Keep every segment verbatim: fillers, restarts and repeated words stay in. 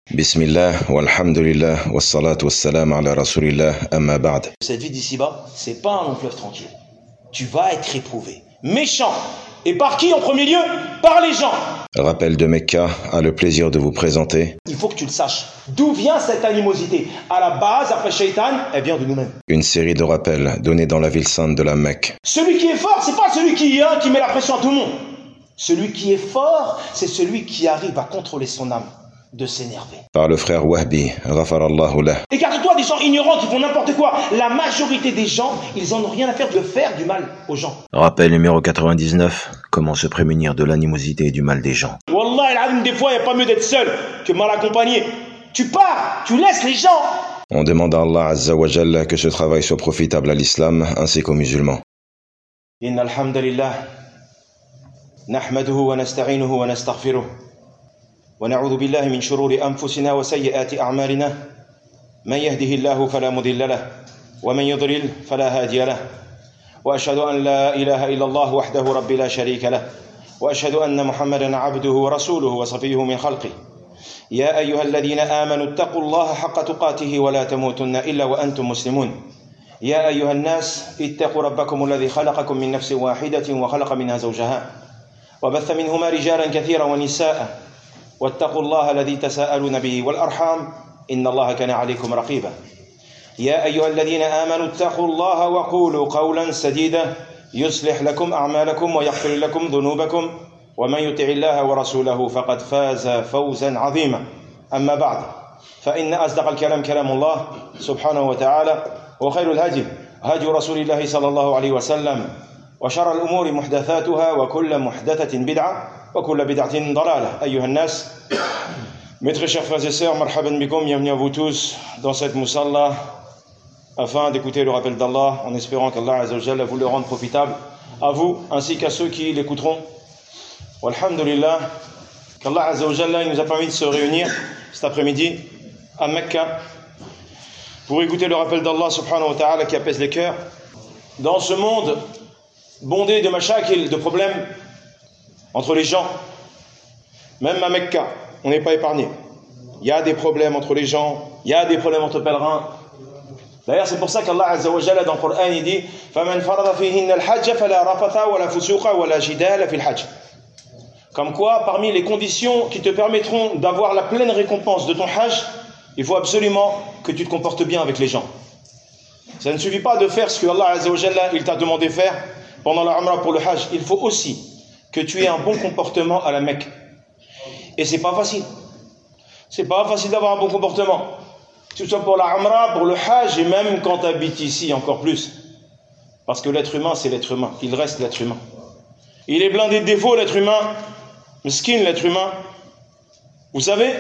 Bismillah, walhamdulillah, wassalatu wassalam ala rasulillah, amma ba'd. Cette vie d'ici-bas, c'est pas un long fleuve tranquille. Tu vas être éprouvé, méchant. Et par qui en premier lieu? Par les gens. Rappel de Mecca a le plaisir de vous présenter. Il faut que tu le saches. D'où vient cette animosité? À la base, après Shaitan, elle vient de nous-mêmes. Une série de rappels donnés dans la ville sainte de la Mecque. Celui qui est fort, c'est pas celui qui, hein, qui met la pression à tout le monde. Celui qui est fort, c'est celui qui arrive à contrôler son âme de s'énerver. Par le frère Wahbi, ghafarallahu lah. Écarte-toi des gens ignorants qui font n'importe quoi. La majorité des gens, ils en ont rien à faire de faire du mal aux gens. Rappel numéro quatre-vingt-dix-neuf, comment se prémunir de l'animosité et du mal des gens. Wallah, des fois, il n'y a pas mieux d'être seul que mal accompagné. Tu pars, tu laisses les gens. On demande à Allah Azza wa Jalla que ce travail soit profitable à l'islam ainsi qu'aux musulmans. Inna alhamdulillah, nahmaduhu wa nasta'inuhu wa nastaghfiruh. ونعوذ بالله من شرور أنفسنا وسيئات أعمالنا من يهده الله فلا مضل له ومن يضلل فلا هادي له وأشهد أن لا إله إلا الله وحده رب لا شريك له وأشهد أن محمدا عبده ورسوله وصفيه من خلقه يا أيها الذين آمنوا اتقوا الله حق تقاته ولا تموتن إلا وأنتم مسلمون يا أيها الناس اتقوا ربكم الذي خلقكم من نفس واحدة وخلق منها زوجها وبث منهما رجالا كثيرا ونساء واتقوا الله الذي تساءلون به والأرحام إن الله كان عليكم رقيبا يا أيها الذين آمنوا اتقوا الله وقولوا قولا سديدا يصلح لكم أعمالكم ويغفر لكم ذنوبكم ومن يطع الله ورسوله فقد فاز فوزا عظيما أما بعد فإن أصدق الكلام كلام الله سبحانه وتعالى وخير الهدي هدي رسول الله صلى الله عليه وسلم وشر الأمور محدثاتها وكل محدثة بدعة وكل بدعة ضلالة أيها الناس. Mes très chers frères et sœurs, marhaban bikum, bienvenue à vous tous dans cette musalla afin d'écouter le rappel d'Allah en espérant qu'Allah Azza wa Jalla vous le rende profitable à vous ainsi qu'à ceux qui l'écouteront. Walhamdulillah, qu'Allah Azza wa Jalla nous a permis de se réunir cet après-midi à Mecca pour écouter le rappel d'Allah subhanahu wa ta'ala qui apaise les cœurs dans ce monde bondé de mashakil, de problèmes entre les gens. Même à Mecca, on n'est pas épargné. Il y a des problèmes entre les gens, il y a des problèmes entre pèlerins. D'ailleurs, c'est pour ça qu'Allah Azza wa Jalla dans le Coran, il dit فَمَنْ فَرَضَ فِيهِنَّ الْحَجَّ فَلَا رَفَثَ وَلَا فُسُوقَ وَلَا جِدَالَ فِي الْحَجِّ. Comme quoi, parmi les conditions qui te permettront d'avoir la pleine récompense de ton hajj, il faut absolument que tu te comportes bien avec les gens. Ça ne suffit pas de faire ce que Allah Azza wa Jalla il t'a demandé de faire pendant la Umrah pour le hajj. Il faut aussi que tu aies un bon comportement à la Mecque. Et c'est pas facile. C'est pas facile d'avoir un bon comportement. Que ce soit pour la Umrah, pour le hajj, et même quand tu habites ici, encore plus. Parce que l'être humain, c'est l'être humain. Il reste l'être humain. Il est blindé de défauts, l'être humain. Miskin, l'être humain. Vous savez,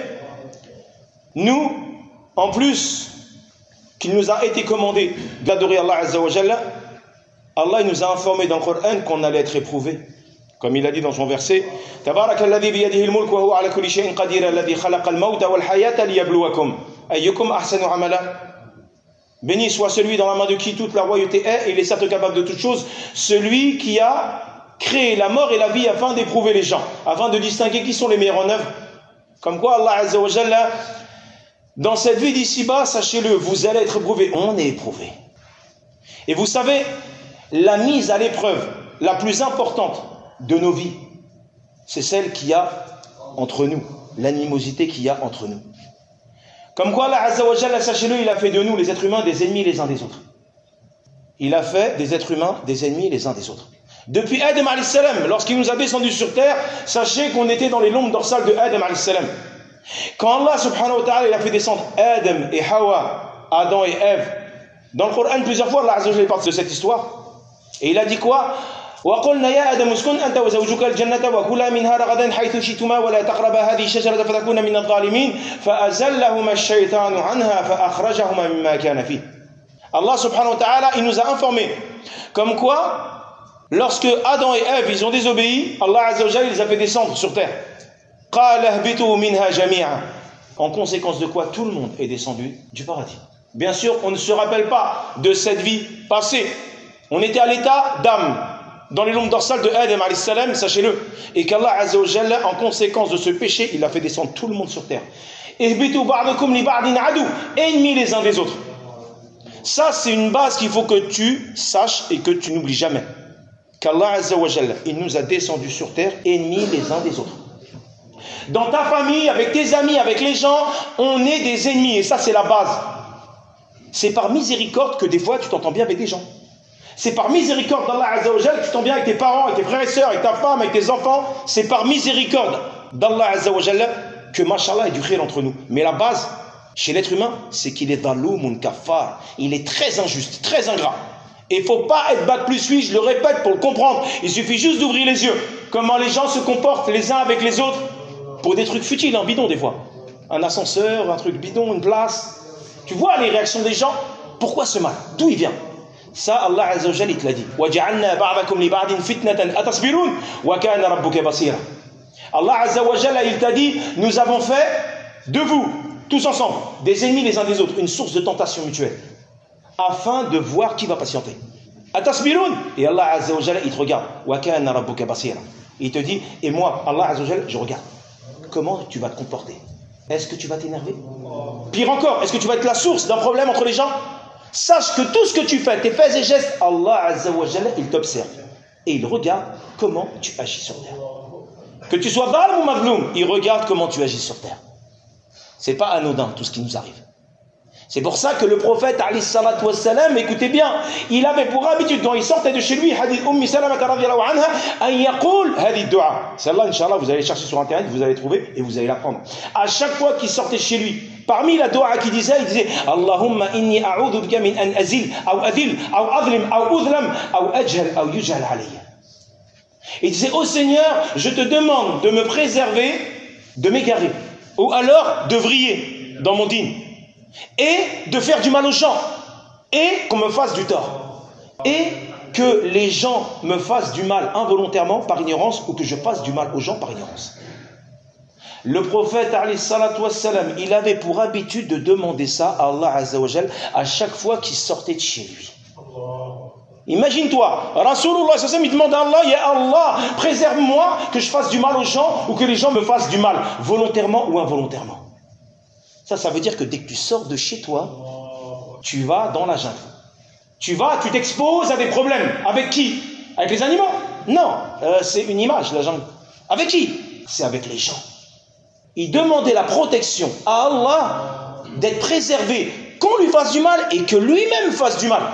nous, en plus qu'il nous a été commandé d'adorer Allah Azza wa Jalla, Allah il nous a informé dans le Coran qu'on allait être éprouvé. Comme il a dit dans son verset, Tabarak alladhi biyadihi al-mulk wa huwa ala kulli shay'in qadir alladhi khalaqa al-mawta wal hayata liyabluwakum ayyukum ahsanu amala. Béni soit celui dans la main de qui toute la royauté est, et il est certes capable de toutes choses, celui qui a créé la mort et la vie afin d'éprouver les gens, afin de distinguer qui sont les meilleurs en œuvre. Comme quoi Allah Azza wa Jalla, dans cette vie d'ici-bas, sachez-le, vous allez être éprouvé. On est éprouvé. Et vous savez, la mise à l'épreuve la plus importante de nos vies, c'est celle qu'il y a entre nous, l'animosité qu'il y a entre nous. Comme quoi Allah Azza wa Jalla, sachez-le, il a fait de nous, les êtres humains, des ennemis les uns des autres. Il a fait des êtres humains des ennemis les uns des autres. Depuis Adam alayhi salam, lorsqu'il nous a descendus sur terre, sachez qu'on était dans les lombes dorsales de Adam alayhi salam. Quand Allah subhanahu wa ta'ala il a fait descendre Adam et Hawa, Adam et Ève, dans le Coran plusieurs fois Allah Azza wa Jalla parle de cette histoire, et il a dit quoi? وقلنا يا آدم اسكن أنت وزوجك الجنة وكلا منها رغدا حيث شئتما ولا تقربا هذه الشجرة فتكونا من الظالمين فأزلهما الشيطان عنها فأخرجهما مما كان فيه. Allah subhanahu wa ta'ala il nous a informé comme quoi lorsque Adam et Ève ils ont désobéi, Allah Azza wa Jalla les a fait descendre sur terre. قال اهبطوا منها جميعا. En conséquence de quoi tout le monde est descendu du paradis. Bien sûr, on ne se rappelle pas de cette vie passée. On était à l'état d'âme dans les lombes dorsales de Adam alayhi salam, sachez-le, et qu'Allah Azza wa Jalla, en conséquence de ce péché, il a fait descendre tout le monde sur terre. ihbitu ba'dukum li ba'din adu, ennemis les uns des autres. Ça, c'est une base qu'il faut que tu saches et que tu n'oublies jamais. Qu'Allah Azza wa Jalla, il nous a descendus sur terre, ennemis les uns des autres. Dans ta famille, avec tes amis, avec les gens, on est des ennemis. Et ça, c'est la base. C'est par miséricorde que des fois, tu t'entends bien avec des gens. C'est par miséricorde d'Allah Azza wa Jalla que tu t'entends bien avec tes parents, avec tes frères et sœurs, avec ta femme, avec tes enfants. C'est par miséricorde d'Allah Azza wa Jalla que, mashallah, il y a du khir entre nous. Mais la base, chez l'être humain, c'est qu'il est dhaloumun kafar. Il est très injuste, très ingrat. Et il ne faut pas être bac plus huit, je le répète pour le comprendre. Il suffit juste d'ouvrir les yeux. Comment les gens se comportent les uns avec les autres pour des trucs futiles, un bidon des fois. Un ascenseur, un truc bidon, une place. Tu vois les réactions des gens. Pourquoi ce mal? D'où il vient? Ça, Allah Azza wa Jalla, il te l'a dit. وَجَعَلْنَا بَعْضَكُمْ لِبَعْضٍ فِتْنَةً أَتَصْبِرُونَ وَكَانَ رَبُّكَ بَصِيرًا. Allah Azza wa Jalla, il t'a dit, nous avons fait de vous, tous ensemble, des ennemis les uns des autres, une source de tentation mutuelle, afin de voir qui va patienter. Atasbiroun. Et Allah Azza wa Jalla, il te regarde. Wa kana rabbuka basira. Il te dit, et moi, Allah Azza wa Jalla, je regarde. Comment tu vas te comporter? Est-ce que tu vas t'énerver? Pire encore, est-ce que tu vas être la source d'un problème entre les gens? Sache que tout ce que tu fais, tes faits et gestes, Allah Azza wa Jalla, il t'observe. Et il regarde comment tu agis sur terre. Que tu sois Baal ou Mazloum, il regarde comment tu agis sur terre. C'est pas anodin tout ce qui nous arrive. C'est pour ça que le prophète, alayhi salatu wassalam, écoutez bien, il avait pour habitude, quand il sortait de chez lui, hadith Ummi Salama radhiyallahu anha, an yaqul hadith dua. Celle-là, Inch'Allah, vous allez chercher sur internet, vous allez trouver et vous allez l'apprendre. À chaque fois qu'il sortait chez lui, parmi la dua qu'il disait, il disait Allahumma inni a'udhu bika min an azil, ou adil, ou adlim, ou udlam, ou ajhal, ou yujhal alayya. Il disait, ô Seigneur, je te demande de me préserver, de m'égarer, ou alors de vriller dans mon dîne, et de faire du mal aux gens, et qu'on me fasse du tort, et que les gens me fassent du mal involontairement par ignorance, ou que je fasse du mal aux gens par ignorance. Le prophète, alayhi salatu wassalam, il avait pour habitude de demander ça à Allah Azza wa Jal à chaque fois qu'il sortait de chez lui. Imagine-toi, Rasulullah il demande à Allah, ya Allah, préserve-moi que je fasse du mal aux gens ou que les gens me fassent du mal, volontairement ou involontairement. Ça, ça veut dire que dès que tu sors de chez toi, tu vas dans la jungle. Tu vas, tu t'exposes à des problèmes. Avec qui? Avec les animaux? Non, euh, c'est une image, la jungle. Avec qui? C'est avec les gens. Il demandait la protection à Allah d'être préservé, qu'on lui fasse du mal et que lui-même fasse du mal.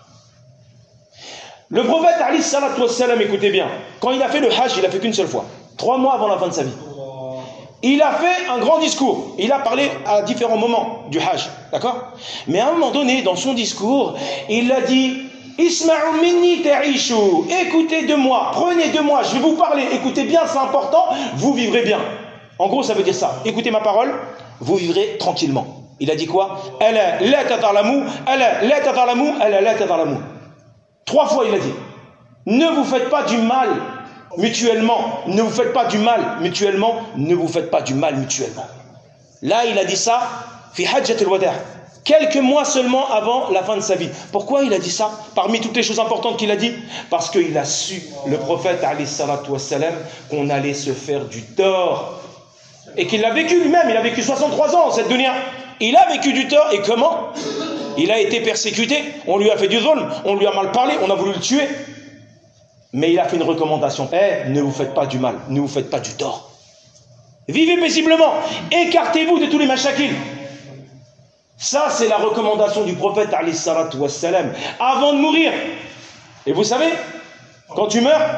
Le prophète, alayhi salatu wassalam, écoutez bien, quand il a fait le hajj, il a fait qu'une seule fois, trois mois avant la fin de sa vie. Il a fait un grand discours, il a parlé à différents moments du hajj, d'accord? Mais à un moment donné, dans son discours, il a dit Isma'u minni ta'ishu, écoutez de moi, prenez de moi, je vais vous parler, écoutez bien, c'est important, vous vivrez bien. En gros, ça veut dire ça, écoutez ma parole, vous vivrez tranquillement. Il a dit quoi? Ala la tatalamu, ala la tatalamu, ala la tatalamu. Trois fois il a dit, ne vous faites pas du mal mutuellement, ne vous faites pas du mal mutuellement, ne vous faites pas du mal mutuellement. Là il a dit ça, fi hajjat al-wada', quelques mois seulement avant la fin de sa vie. Pourquoi il a dit ça? Parmi toutes les choses importantes qu'il a dit, parce qu'il a su, le prophète alayhi salatu wassalam, qu'on allait se faire du tort. Et qu'il l'a vécu lui-même, il a vécu soixante-trois ans cette dunya. Il a vécu du tort, et comment? Il a été persécuté, on lui a fait du zulm, on lui a mal parlé, on a voulu le tuer. Mais il a fait une recommandation. Eh, ne vous faites pas du mal, ne vous faites pas du tort. Vivez paisiblement, écartez-vous de tous les mashakil. Ça, c'est la recommandation du prophète, alayhi salatu wassalam, avant de mourir. Et vous savez, quand tu meurs,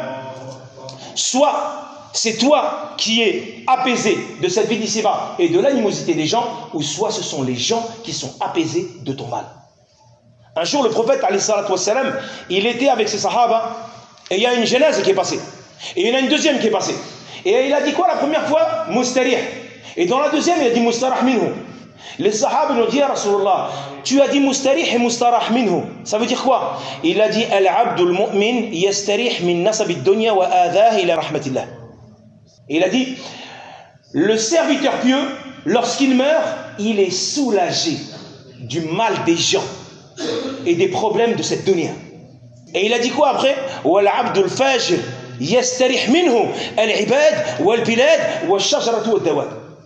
soit c'est toi qui es apaisé de cette vie d'ici-bas et de l'animosité des gens, ou soit ce sont les gens qui sont apaisés de ton mal. Un jour, le prophète, alayhi salatu wassalam, il était avec ses sahaba, et il y a une genèse qui est passée. Et il y en a une deuxième qui est passée. Et il a dit quoi la première fois? Mustarih. Et dans la deuxième, il a dit mustarah minhu. Les sahaba nous disent, Rasulullah, tu as dit mustarih et mustarah minhu. Ça veut dire quoi? Il a dit, al-abdul mu'min yastarih min nasab ad-dunya wa adhah ila rahmatillah. Et il a dit, le serviteur pieux, lorsqu'il meurt, il est soulagé du mal des gens et des problèmes de cette dunya. Et il a dit quoi après? وَالْعَبْدُ الْفَاجِرِ يَسْتَرِحْ مِنْهُ الْعِبَادِ وَالْبِلَادِ وَالشَّجَرَةُ وَالدَّوَابِ.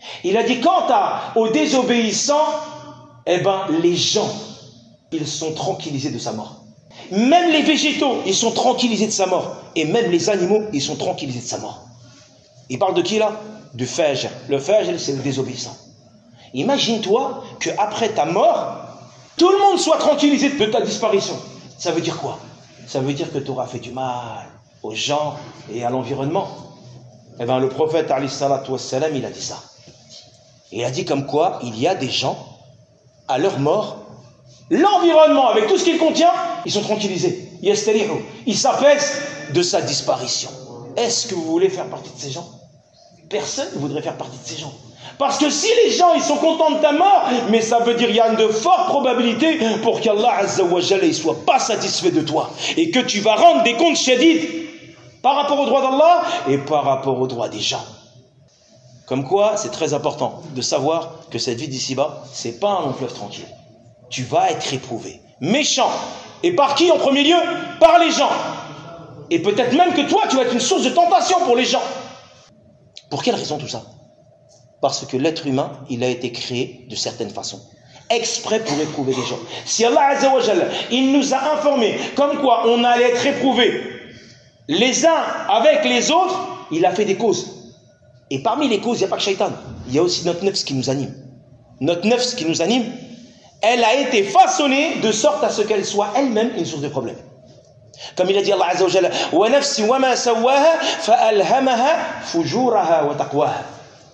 Il a dit, quant à, aux désobéissants, eh ben, les gens, ils sont tranquillisés de sa mort. Même les végétaux, ils sont tranquillisés de sa mort. Et même les animaux, ils sont tranquillisés de sa mort. Il parle de qui là? Du fajr. Le fajr, c'est le désobéissant. Imagine-toi qu'après ta mort, tout le monde soit tranquillisé de ta disparition. Ça veut dire quoi? Ça veut dire que tu auras fait du mal aux gens et à l'environnement. Eh bien, le prophète, alayhi salatu wassalam, il a dit ça. Il a dit comme quoi, il y a des gens, à leur mort, l'environnement, avec tout ce qu'il contient, ils sont tranquillisés. Ils s'apaisent de sa disparition. Est-ce que vous voulez faire partie de ces gens? Personne ne voudrait faire partie de ces gens. Parce que si les gens ils sont contents de ta mort, mais ça veut dire qu'il y a de fortes probabilités pour qu'Allah Azza wa Jalla ne soit pas satisfait de toi et que tu vas rendre des comptes shadid par rapport au droit d'Allah et par rapport au droit des gens. Comme quoi, c'est très important de savoir que cette vie d'ici-bas, c'est pas un long fleuve tranquille. Tu vas être éprouvé, méchant. Et par qui en premier lieu? Par les gens. Et peut-être même que toi, tu vas être une source de tentation pour les gens. Pour quelle raison tout ça? Parce que l'être humain, il a été créé de certaines façons, exprès pour éprouver les gens. Si Allah Azza wa Jalla, il nous a informés comme quoi on allait être éprouvés les uns avec les autres, il a fait des causes. Et parmi les causes, il n'y a pas que Shaitan, il y a aussi notre nefs qui nous anime. Notre nefs qui nous anime, elle a été façonnée de sorte à ce qu'elle soit elle-même une source de problème. Comme il a dit Allah Azza wa Jalla, wa nafsi wa ma sawaha fa alhamaha fujuraha wa taqwaha.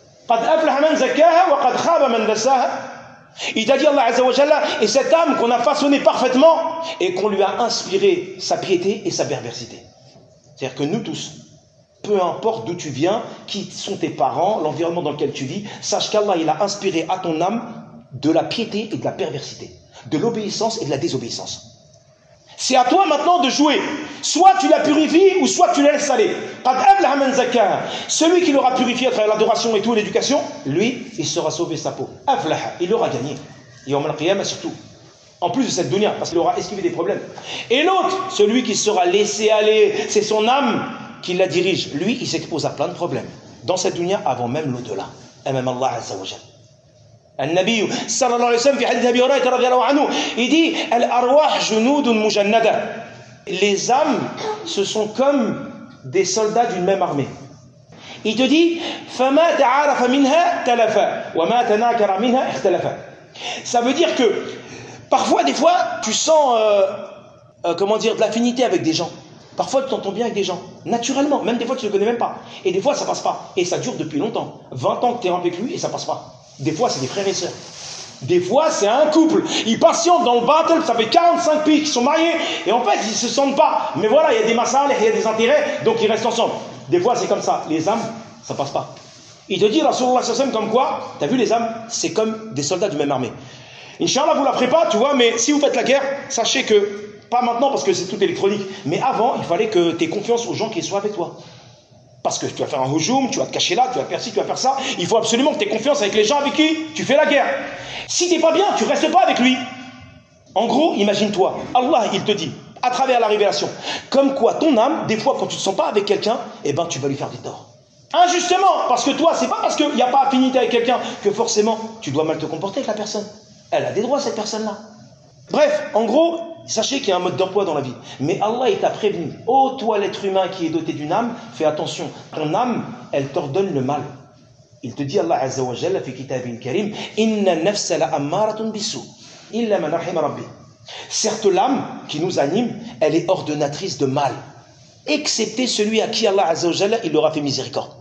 Il t'a dit Allah Azza wa Jalla, et cette âme qu'on a façonnée parfaitement et qu'on lui a inspiré sa piété et sa perversité. C'est-à-dire que nous tous, peu importe d'où tu viens, qui sont tes parents, l'environnement dans lequel tu vis, sache qu'Allah il a inspiré à ton âme de la piété et de la perversité, de l'obéissance et de la désobéissance. C'est à toi maintenant de jouer. Soit tu la purifies ou soit tu la laisses aller. Celui qui l'aura purifié à travers l'adoration et tout, l'éducation, lui, il sera sauvé sa peau. Il aura gagné. Et on al-Qiyamah surtout. En plus de cette dunya, parce qu'il aura esquivé des problèmes. Et l'autre, celui qui sera laissé aller, c'est son âme qui la dirige. Lui, il s'expose à plein de problèmes. Dans cette dunya, avant même l'au-delà. Et même Allah Azza wa Jalla. النبي صلى الله عليه وسلم في حديث أبي هريرة رضي الله عنه il dit الأرواح جنود مجندة. Les âmes ce sont comme des soldats d'une même armée. Il te dit فما تعارف منها تلفا وما تناكر منها اختلفا. Ça veut dire que parfois des fois tu sens euh, euh, comment dire de l'affinité avec des gens. Parfois tu t'entends bien avec des gens, naturellement, même des fois tu ne les connais même pas. Et des fois ça passe pas. Et ça dure depuis longtemps. vingt ans que tu es avec lui et ça passe pas. Des fois, c'est des frères et sœurs. Des fois, c'est un couple. Ils patientent dans le battle. Ça fait quarante-cinq pays qui sont mariés. Et en fait, ils ne se sentent pas. Mais voilà, il y a des massales, il y a des intérêts. Donc, ils restent ensemble. Des fois, c'est comme ça. Les âmes, ça passe pas. Il te dit, Rasulullah sallallahu alayhi wa sallam, comme quoi, tu as vu les âmes, c'est comme des soldats du même armée. Inch'Allah, vous ne la ferez pas, tu vois, mais si vous faites la guerre, sachez que, pas maintenant parce que c'est tout électronique, mais avant, il fallait que tu aies confiance aux gens qui soient avec toi. Parce que tu vas faire un hujum, tu vas te cacher là, tu vas faire ci, tu vas faire ça. Il faut absolument que tu aies confiance avec les gens avec qui tu fais la guerre. Si tu n'es pas bien, tu ne restes pas avec lui. En gros, imagine-toi, Allah, il te dit, à travers la révélation, comme quoi ton âme, des fois, quand tu ne te sens pas avec quelqu'un, eh ben, tu vas lui faire des torts. Injustement, parce que toi, c'est pas parce qu'il n'y a pas affinité avec quelqu'un que forcément, tu dois mal te comporter avec la personne. Elle a des droits, cette personne-là. Bref, en gros, sachez qu'il y a un mode d'emploi dans la vie. Mais Allah, il t'a prévenu. Ô toi, l'être humain qui est doté d'une âme, fais attention. Ton âme, elle t'ordonne le mal. Il te dit, Allah Azza wa Jalla, fi kitabin karim, inna nafsa la ammaratun bisu, illa man rahima rabbi. Certes, l'âme qui nous anime, elle est ordonnatrice de mal. Excepté celui à qui Allah Azza wa Jalla, il aura fait miséricorde.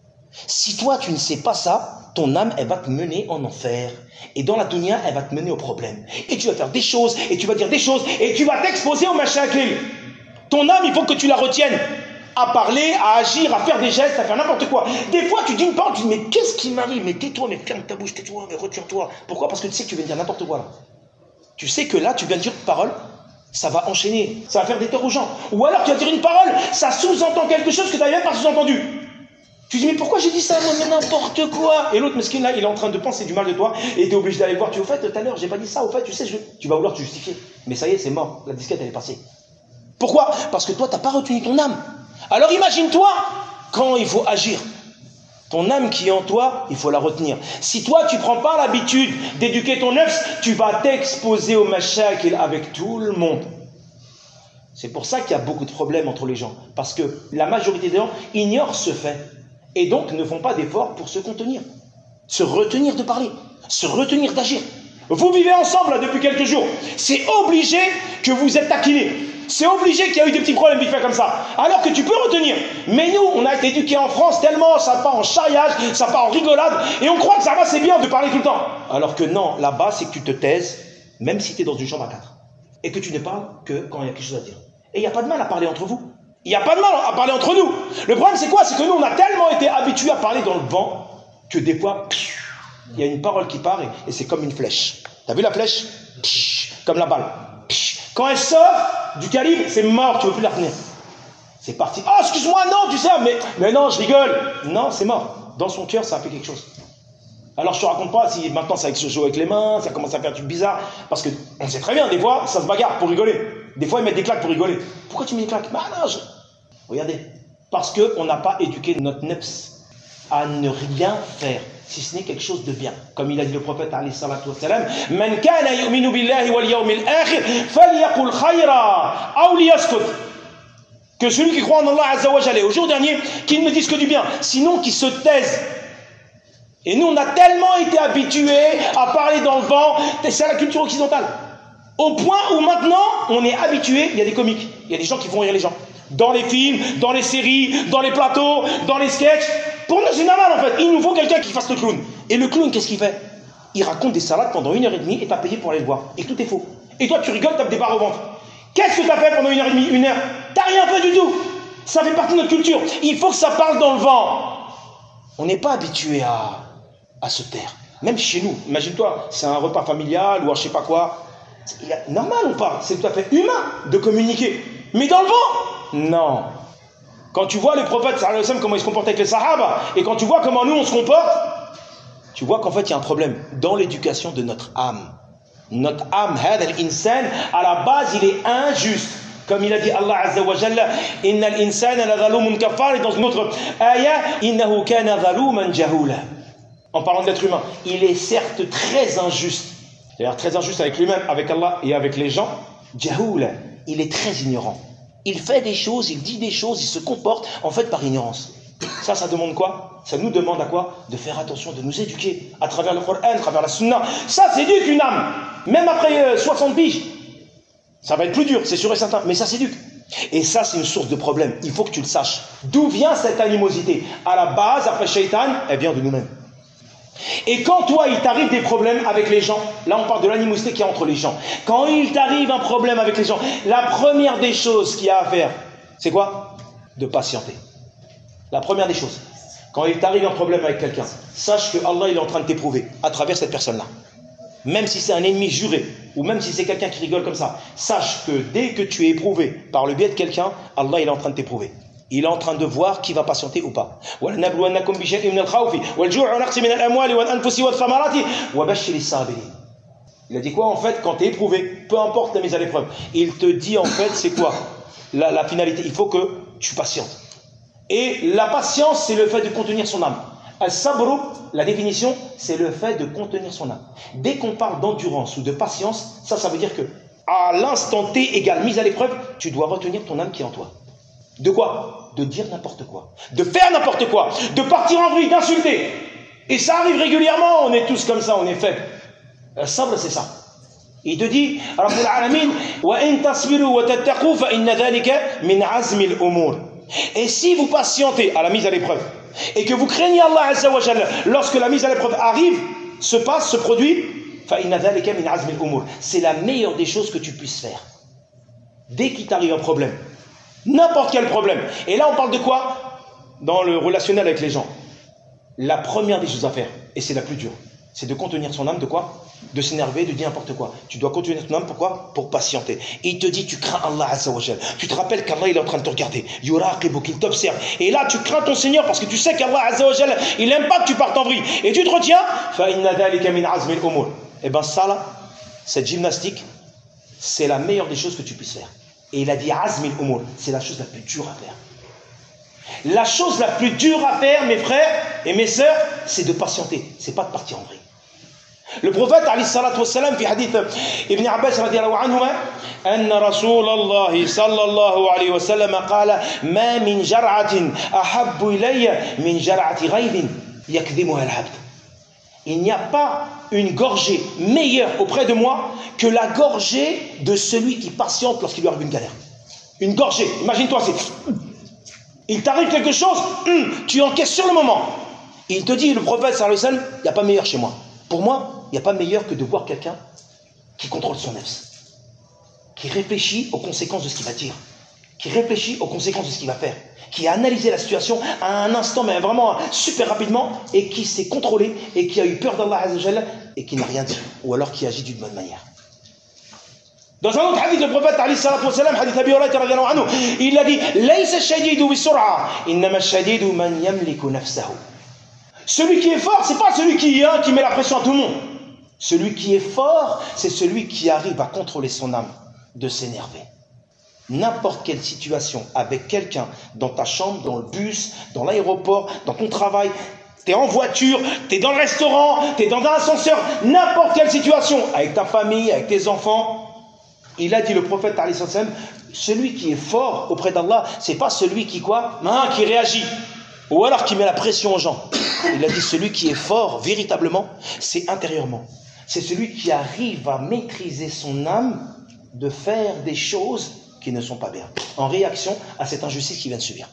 Si toi, tu ne sais pas ça, ton âme, elle va te mener en enfer. Et dans la dunya, elle va te mener au problème. Et tu vas faire des choses, et tu vas dire des choses, et tu vas t'exposer au mashakil. Ton âme, il faut que tu la retiennes. À parler, à agir, à faire des gestes, à faire n'importe quoi. Des fois, tu dis une parole, tu dis, mais qu'est-ce qui m'arrive? Mais tais-toi, mais ferme ta bouche, tais-toi, mais retire-toi. Pourquoi? Parce que tu sais que tu viens de dire n'importe quoi là. Tu sais que là, tu viens de dire une parole, ça va enchaîner, ça va faire des torts aux gens. Ou alors, tu vas dire une parole, ça sous-entend quelque chose que tu n'avais même pas sous-entendu. Tu dis, mais pourquoi j'ai dit ça, moi, mais n'importe quoi. Et l'autre, mesquin, là, il est en train de penser du mal de toi, et tu es obligé d'aller voir. Tu au fait, tout à l'heure, j'ai pas dit ça, au fait, tu sais, je... tu vas vouloir te justifier. Mais ça y est, c'est mort, la disquette, elle est passée. Pourquoi? Parce que toi, tu n'as pas retenu ton âme. Alors imagine-toi, quand il faut agir, Ton âme qui est en toi, il faut la retenir. Si toi, tu ne prends pas l'habitude d'éduquer ton nefs, tu vas t'exposer au mashakil avec tout le monde. C'est pour ça qu'il y a beaucoup de problèmes entre les gens. Parce que la majorité des gens ignorent ce fait. Et donc ne font pas d'efforts pour se contenir. Se retenir de parler. Se retenir d'agir. Vous vivez ensemble là, depuis quelques jours. C'est obligé que vous êtes taquinés. C'est obligé qu'il y a eu des petits problèmes vite fait comme ça. Alors que tu peux retenir. Mais nous, on a été éduqués en France tellement ça part en charriage, ça part en rigolade. Et on croit que ça va, c'est bien de parler tout le temps. Alors que non, là-bas, c'est que tu te taises, même si tu es dans une chambre à quatre. Et que tu ne parles que quand il y a quelque chose à dire. Et il n'y a pas de mal à parler entre vous. Il n'y a pas de mal à parler entre nous. Le problème, c'est quoi? C'est que nous, on a tellement été habitués à parler dans le vent que des fois, il y a une parole qui part et, et c'est comme une flèche. T'as vu la flèche? Comme la balle. Quand elle sort du calibre, c'est mort, tu ne veux plus la tenir. C'est parti. Oh, excuse-moi, non, tu sais, mais, mais non, je rigole. Non, c'est mort. Dans son cœur, ça a fait quelque chose. Alors, je te raconte pas si maintenant ça se joue avec les mains, ça commence à faire du bizarre. Parce qu'on sait très bien, des fois, ça se bagarre pour rigoler. Des fois, ils mettent des claques pour rigoler. Pourquoi tu mets des claques? Bah non, je... Regardez. Parce qu'on n'a pas éduqué notre nefs à ne rien faire, si ce n'est quelque chose de bien. Comme il a dit le prophète, alayhi salatu wa salam, Man kana yu'minu billahi wal yawmil akhir, falyaqul khayra, aw liyaskut. Que celui qui croit en Allah azza wa jalla au jour dernier, qu'il ne dise que du bien, sinon qu'il se taise. Et nous, on a tellement été habitués à parler dans le vent, c'est la culture occidentale. Au point où maintenant, on est habitué, il y a des comiques, il y a des gens qui font rire les gens. Dans les films, dans les séries, dans les plateaux, dans les sketchs. Pour nous, c'est normal en fait. Il nous faut quelqu'un qui fasse le clown. Et le clown, qu'est-ce qu'il fait? Il raconte des salades pendant une heure et demie et t'as payé pour aller le voir. Et tout est faux. Et toi, tu rigoles, t'as des barres au ventre. Qu'est-ce que t'as fait pendant une heure et demie, une heure? T'as rien fait du tout. Ça fait partie de notre culture. Il faut que ça parle dans le vent. On n'est pas habitué à, à se taire. Même chez nous. Imagine-toi, c'est un repas familial ou un je sais pas quoi. C'est normal ou pas? C'est tout à fait humain de communiquer. Mais dans le vent? Non. Quand tu vois le prophète sallallahu alayhi wa sallam, comment il se comporte avec les sahaba, et quand tu vois comment nous on se comporte, tu vois qu'en fait il y a un problème dans l'éducation de notre âme. Notre âme, hada al-insan, à la base il est injuste. Comme il a dit Allah azza wa jalla, inna al-insana la zalumun kafar, et dans une autre ayah, innahu kana zaluman jahula. En parlant d'être humain, il est certes très injuste. C'est-à-dire très injuste avec lui-même, avec Allah et avec les gens. Jahula, il est très ignorant. Il fait des choses, il dit des choses, il se comporte en fait par ignorance. Ça, ça demande quoi? Ça nous demande à quoi? De faire attention, de nous éduquer à travers le Coran, à travers la Sunna. Ça, c'est éduque une âme. Même après euh, soixante piges. Ça va être plus dur, c'est sûr et certain, mais ça s'éduque. Et ça, c'est une source de problème. Il faut que tu le saches. D'où vient cette animosité? À la base, après Shaitan, elle vient de nous-mêmes. Et quand toi, il t'arrive des problèmes avec les gens, là on parle de l'animosité qu'il y a entre les gens. Quand il t'arrive un problème avec les gens, la première des choses qu'il y a à faire, c'est quoi? De patienter. La première des choses. Quand il t'arrive un problème avec quelqu'un, sache que Allah il est en train de t'éprouver à travers cette personne-là. Même si c'est un ennemi juré, ou même si c'est quelqu'un qui rigole comme ça, sache que dès que tu es éprouvé par le biais de quelqu'un, Allah il est en train de t'éprouver. Il est en train de voir qui va patienter ou pas. Il a dit quoi en fait? Quand tu es éprouvé, peu importe la mise à l'épreuve, il te dit en fait c'est quoi la, la finalité? Il faut que tu patientes. Et la patience, c'est le fait de contenir son âme. Al-sabru, la définition, c'est le fait de contenir son âme. Dès qu'on parle d'endurance ou de patience, ça, ça veut dire que à l'instant T égale mise à l'épreuve, tu dois retenir ton âme qui est en toi. De quoi? De dire n'importe quoi, de faire n'importe quoi, de partir en vrille, d'insulter. Et ça arrive régulièrement, on est tous comme ça, on est faibles. Le sabr, c'est ça. Il te dit, Rabbul Alamin, wa in tasbiru wa tattaqu fa inna dhalika min azmi al-umur. Et si vous patientez à la mise à l'épreuve, et que vous craignez Allah Azza wa Jalla, lorsque la mise à l'épreuve arrive, se passe, se produit, fa inna dhalika min azmi al-umur. C'est la meilleure des choses que tu puisses faire. Dès qu'il t'arrive un problème, n'importe quel problème. Et là, on parle de quoi? Dans le relationnel avec les gens. La première des choses à faire, et c'est la plus dure, c'est de contenir son âme de quoi? De s'énerver, de dire n'importe quoi. Tu dois contenir ton âme, pourquoi? Pour patienter. Et il te dit, tu crains Allah Azza wa Jal. Tu te rappelles qu'Allah il est en train de te regarder. Yuraqibuk, il t'observe. Et là, tu crains ton Seigneur parce que tu sais qu'Allah Azza wa Jal, il n'aime pas que tu partes en vrille. Et tu te retiens. Fa inna dhalika min azmi al-umur. Et ben ça là, cette gymnastique, c'est la meilleure des choses que tu puisses faire. Et il a dit azmi al-umur, c'est la chose la plus dure à faire. La chose la plus dure à faire, mes frères et mes sœurs, c'est de patienter, c'est pas de partir en vrille. Le prophète alayhi salatu wassalam fi hadith Ibn Abbas radiyallahu anhuma أن رسول الله صلى الله عليه وسلم قال ما من جرعة أحب إلي من جرعة غيظ يكذبها العبد. Il n'y a pas une gorgée meilleure auprès de moi que la gorgée de celui qui patiente lorsqu'il lui arrive une galère. Une gorgée, imagine-toi, c'est... Il t'arrive quelque chose, tu encaisses sur le moment. Il te dit, le prophète sallallahu alayhi wa sallam, il n'y a pas meilleur chez moi. Pour moi, il n'y a pas meilleur que de voir quelqu'un qui contrôle son nefs, qui réfléchit aux conséquences de ce qu'il va dire, qui réfléchit aux conséquences de ce qu'il va faire, qui a analysé la situation à un instant, mais vraiment super rapidement, et qui s'est contrôlé, et qui a eu peur d'Allah Azza wa Jalla, et qui n'a rien dit, ou alors qui agit d'une bonne manière. Dans un autre hadith, le prophète alayhi salatu wa salam, hadith Abi Hurayra radiyallahu anhu, il a dit Laysa ash-shadidu bis-sur'a, innama ash-shadidu man yamliku nafsahu. Celui qui est fort, c'est pas celui qui, hein, qui met la pression à tout le monde. Celui qui est fort, c'est celui qui arrive à contrôler son âme de s'énerver. N'importe quelle situation avec quelqu'un dans ta chambre, dans le bus, dans l'aéroport, dans ton travail, t'es en voiture, t'es dans le restaurant, t'es dans un ascenseur, n'importe quelle situation, avec ta famille, avec tes enfants. Il a dit le prophète alayhi salam, celui qui est fort auprès d'Allah, c'est pas celui qui quoi, hein, qui réagit, ou alors qui met la pression aux gens. Il a dit celui qui est fort véritablement, c'est intérieurement. C'est celui qui arrive à maîtriser son âme de faire des choses qui ne sont pas bien, en réaction à cette injustice qu'il vient de subir.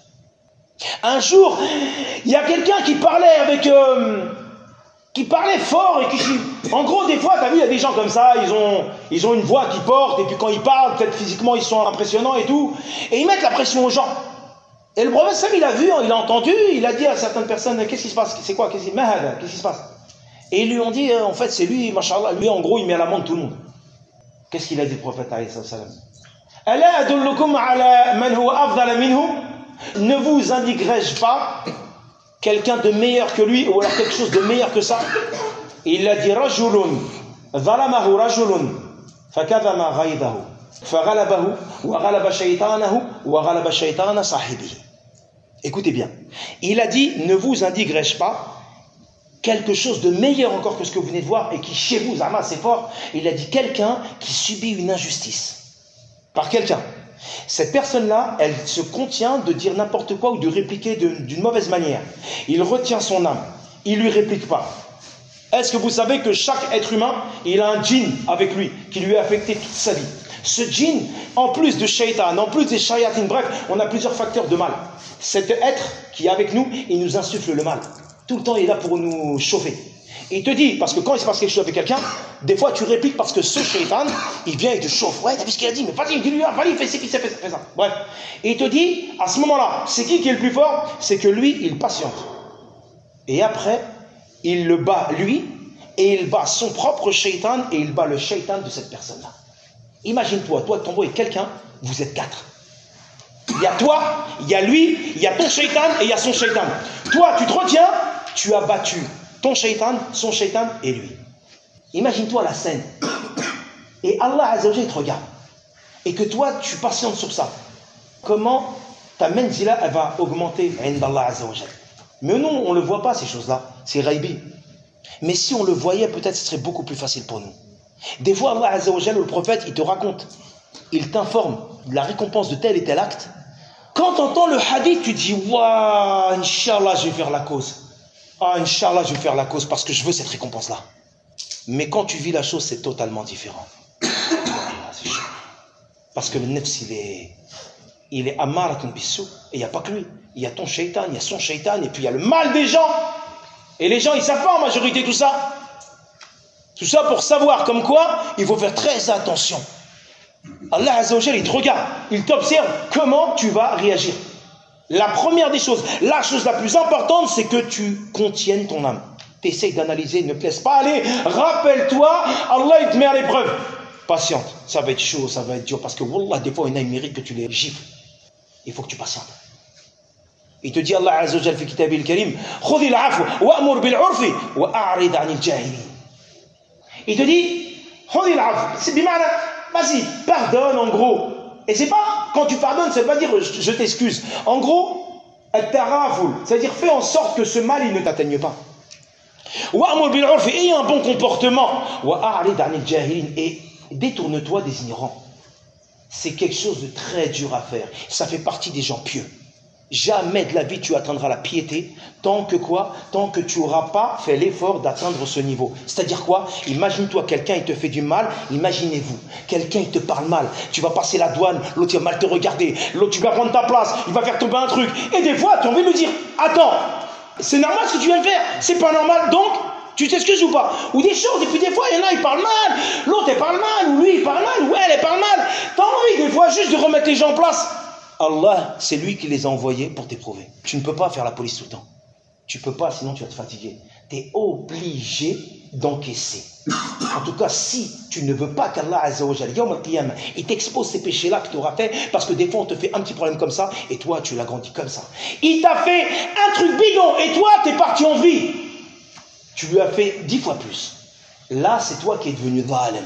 Un jour, il y a quelqu'un qui parlait avec... Euh, qui parlait fort et qui... En gros, des fois, tu as vu, il y a des gens comme ça, ils ont, ils ont une voix qui porte, et puis quand ils parlent, peut-être physiquement, ils sont impressionnants et tout, et ils mettent la pression aux gens. Et le prophète Sam, il a vu, il a entendu, il a dit à certaines personnes, qu'est-ce qui se passe? C'est quoi? Qu'est-ce qui, qu'est-ce qui se passe? Et ils lui ont dit, en fait, c'est lui, machallah, lui, en gros, il met à l'amende tout le monde. Qu'est-ce qu'il a dit, le prophète alayhi salam? Ala adullukum ala man huwa afdala minhu? Ne vous indiquerai-je pas quelqu'un de meilleur que lui, ou alors quelque chose de meilleur que ça? Il a dit rajulun zalamahu rajulun fakadhama ghaydahu faghalabahu wa ghalaba shaytanahu wa ghalaba shaytana sahibihi. Écoutez bien, il a dit ne vous indiquerai-je pas quelque chose de meilleur encore que ce que vous venez de voir et qui chez vous, Zama, c'est fort. Il a dit quelqu'un qui subit une injustice par quelqu'un. Cette personne-là, elle se contient de dire n'importe quoi ou de répliquer d'une mauvaise manière. Il retient son âme, il ne lui réplique pas. Est-ce que vous savez que chaque être humain, il a un djinn avec lui, qui lui a affecté toute sa vie? Ce djinn, en plus de shaitan, en plus des shayatin, bref, on a plusieurs facteurs de mal. Cet être qui est avec nous, il nous insuffle le mal. Tout le temps, il est là pour nous chauffer. Et il te dit, parce que quand il se passe quelque chose avec quelqu'un, des fois tu répliques parce que ce shaitan, il vient et te chauffe. Ouais, t'as vu ce qu'il a dit? Mais vas-y, dis-lui, vas-y, fais ci, fais ça, fais ça. Bref. Et il te dit, à ce moment-là, c'est qui qui est le plus fort? C'est que lui, il patiente. Et après, il le bat lui, et il bat son propre shaitan, et il bat le shaitan de cette personne-là. Imagine-toi, toi, ton beau et quelqu'un, vous êtes quatre. Il y a toi, il y a lui, il y a ton shaitan, et il y a son shaitan. Toi, tu te retiens, tu as battu ton shaitan, son shaitan et lui. Imagine-toi la scène. Et Allah Azza wa Jalla te regarde. Et que toi, tu patientes sur ça. Comment ta menzila, elle va augmenter d'Allah Azza wa Jalla. Mais nous, on ne le voit pas, ces choses-là. C'est raïbi. Mais si on le voyait, peut-être ce serait beaucoup plus facile pour nous. Des fois, Allah Azza wa Jalla, le prophète, il te raconte, il t'informe de la récompense de tel et tel acte. Quand tu entends le hadith, tu dis, waouh, Inch'Allah, je vais faire la cause. Ah, Inch'Allah, je vais faire la cause parce que je veux cette récompense-là. Mais quand tu vis la chose, c'est totalement différent. C'est chaud. Parce que le nefs, il est, il est amaratun bissou. Et il n'y a pas que lui. Il y a ton shaitan, il y a son shaitan, et puis il y a le mal des gens. Et les gens, ils ne savent pas en majorité tout ça. Tout ça pour savoir comme quoi, il faut faire très attention. Allah Azza wa Jalla, il te regarde, il t'observe comment tu vas réagir. La première des choses, la chose la plus importante, c'est que tu contiennes ton âme. Tu essayes d'analyser, ne te laisse pas aller. Rappelle-toi, Allah il te met à l'épreuve. Patiente, ça va être chaud, ça va être dur, parce que Wallah, des fois, il y en a qui méritent que tu les gifles. Il faut que tu patientes. Il te dit, Allah Azza wa Jalla, fi kitabil karim, khudhil afwa wa'mur bil urfi wa a'rid 'anil jahilin. Il te dit, khudhil afwa, c'est bimana, vas-y, pardonne en gros. Et c'est pas, quand tu pardonnes, ça veut pas dire je, je t'excuse. En gros, At-taraful, c'est-à-dire fais en sorte que ce mal il ne t'atteigne pas. Wa'mur bil 'urf, ayez un bon comportement. Wa'a'rid 'anil jahilin, et détourne-toi des ignorants. C'est quelque chose de très dur à faire. Ça fait partie des gens pieux. Jamais de la vie tu atteindras la piété tant que quoi? Tant que tu n'auras pas fait l'effort d'atteindre ce niveau. C'est-à-dire quoi? Imagine-toi, quelqu'un il te fait du mal, imaginez-vous, quelqu'un il te parle mal, tu vas passer la douane, l'autre il va mal te regarder, l'autre tu vas prendre ta place, il va faire tomber un truc, et des fois tu as envie de lui dire, attends, c'est normal ce que tu viens de faire, c'est pas normal, donc tu t'excuses ou pas? Ou des choses, et puis des fois il y en a, il parle mal, l'autre elle parle mal, ou lui il parle mal, ou elle elle parle mal, t'as envie des fois juste de remettre les gens en place. Allah, c'est lui qui les a envoyés pour t'éprouver. Tu ne peux pas faire la police tout le temps. Tu ne peux pas, sinon tu vas te fatiguer. Tu es obligé d'encaisser. En tout cas, si tu ne veux pas qu'Allah Azza wa Jalla, Yawm al-Qiyamah, il t'expose ces péchés-là que tu auras fait, parce que des fois on te fait un petit problème comme ça, et toi tu l'as grandi comme ça. Il t'a fait un truc bidon, et toi tu es parti en vie. Tu lui as fait dix fois plus. Là, c'est toi qui es devenu zalim.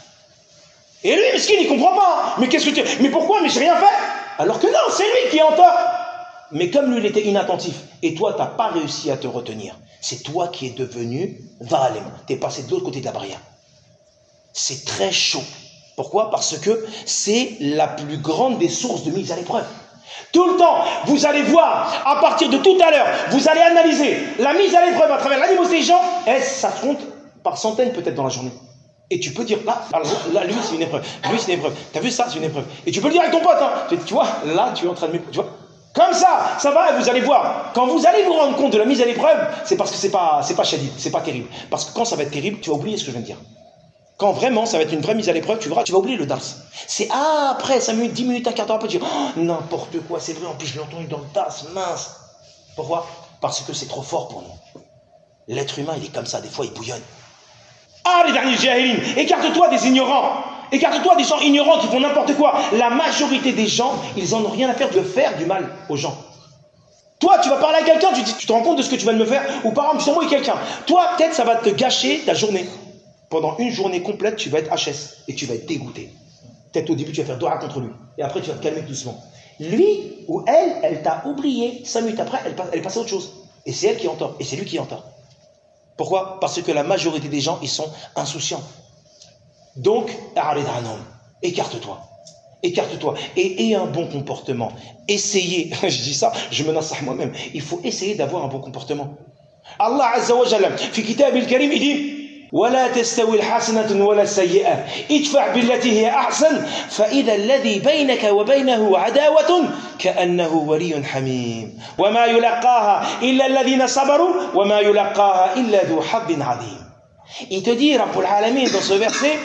Et lui, miskin, il ne comprend pas. Mais qu'est-ce que tu... Mais pourquoi? Mais j'ai rien fait. Alors que non, c'est lui qui est en tort. Mais comme lui, il était inattentif, et toi, tu n'as pas réussi à te retenir, c'est toi qui es devenu zalim. Tu es passé de l'autre côté de la barrière. C'est très chaud. Pourquoi? Parce que c'est la plus grande des sources de mise à l'épreuve. Tout le temps, vous allez voir, à partir de tout à l'heure, vous allez analyser la mise à l'épreuve à travers l'animosité des gens, et ça se compte par centaines peut-être dans la journée. Et tu peux dire, là, alors, là lui c'est une épreuve, lui c'est une épreuve, t'as vu ça, c'est une épreuve. Et tu peux le dire avec ton pote, hein. tu, tu vois, là tu es en train de me... Tu vois, comme ça, ça va, et vous allez voir. Quand vous allez vous rendre compte de la mise à l'épreuve, c'est parce que c'est pas, c'est pas shadid, c'est pas terrible. Parce que quand ça va être terrible, tu vas oublier ce que je viens de dire. Quand vraiment ça va être une vraie mise à l'épreuve, tu verras, tu vas oublier le dars. C'est ah, après cinq minutes, dix minutes, un quart d'heure, après tu dis, oh, n'importe quoi, c'est vrai, en plus je l'ai entendu dans le dars, mince. Pourquoi? Parce que c'est trop fort pour nous. L'être humain, il est comme ça, des fois il bouillonne. Ah, les derniers jahilines, écarte-toi des ignorants, écarte-toi des gens ignorants qui font n'importe quoi. La majorité des gens, ils en ont rien à faire de faire du mal aux gens. Toi, tu vas parler à quelqu'un, tu, tu te rends compte de ce que tu viens de me faire, ou par exemple, tu t'envoies quelqu'un. Toi, peut-être, ça va te gâcher ta journée. Pendant une journée complète, tu vas être H S et tu vas être dégoûté. Peut-être au début, tu vas faire dora contre lui, et après, tu vas te calmer doucement. Lui ou elle, elle t'a oublié. Cinq minutes après, elle, elle est passée à autre chose. Et c'est elle qui est en tort, et c'est lui qui est en tort. Pourquoi? Parce que la majorité des gens, ils sont insouciants. Donc, écarte-toi. Écarte-toi. Et aie un bon comportement. Essayez, je dis ça, je me lance à moi-même. Il faut essayer d'avoir un bon comportement. Allah Azza wa Jalla, fi kitab al-Karim, il dit ولا تستوي الحسنة ولا السيئة ادفع بالتي هي أحسن فإذا الذي بينك وبينه عداوة كأنه ولي حميم وما يلقاها إلا الذين صبروا وما يلقاها إلا ذو حظ عظيم. Il te dit, Rabbul Alamin, dans ce verset,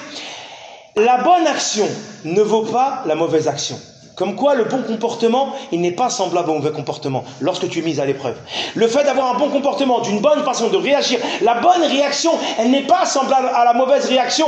la bonne action ne vaut pas la mauvaise action. Comme quoi, le bon comportement, il n'est pas semblable au mauvais comportement lorsque tu es mis à l'épreuve. Le fait d'avoir un bon comportement, d'une bonne façon de réagir, la bonne réaction, elle n'est pas semblable à la mauvaise réaction.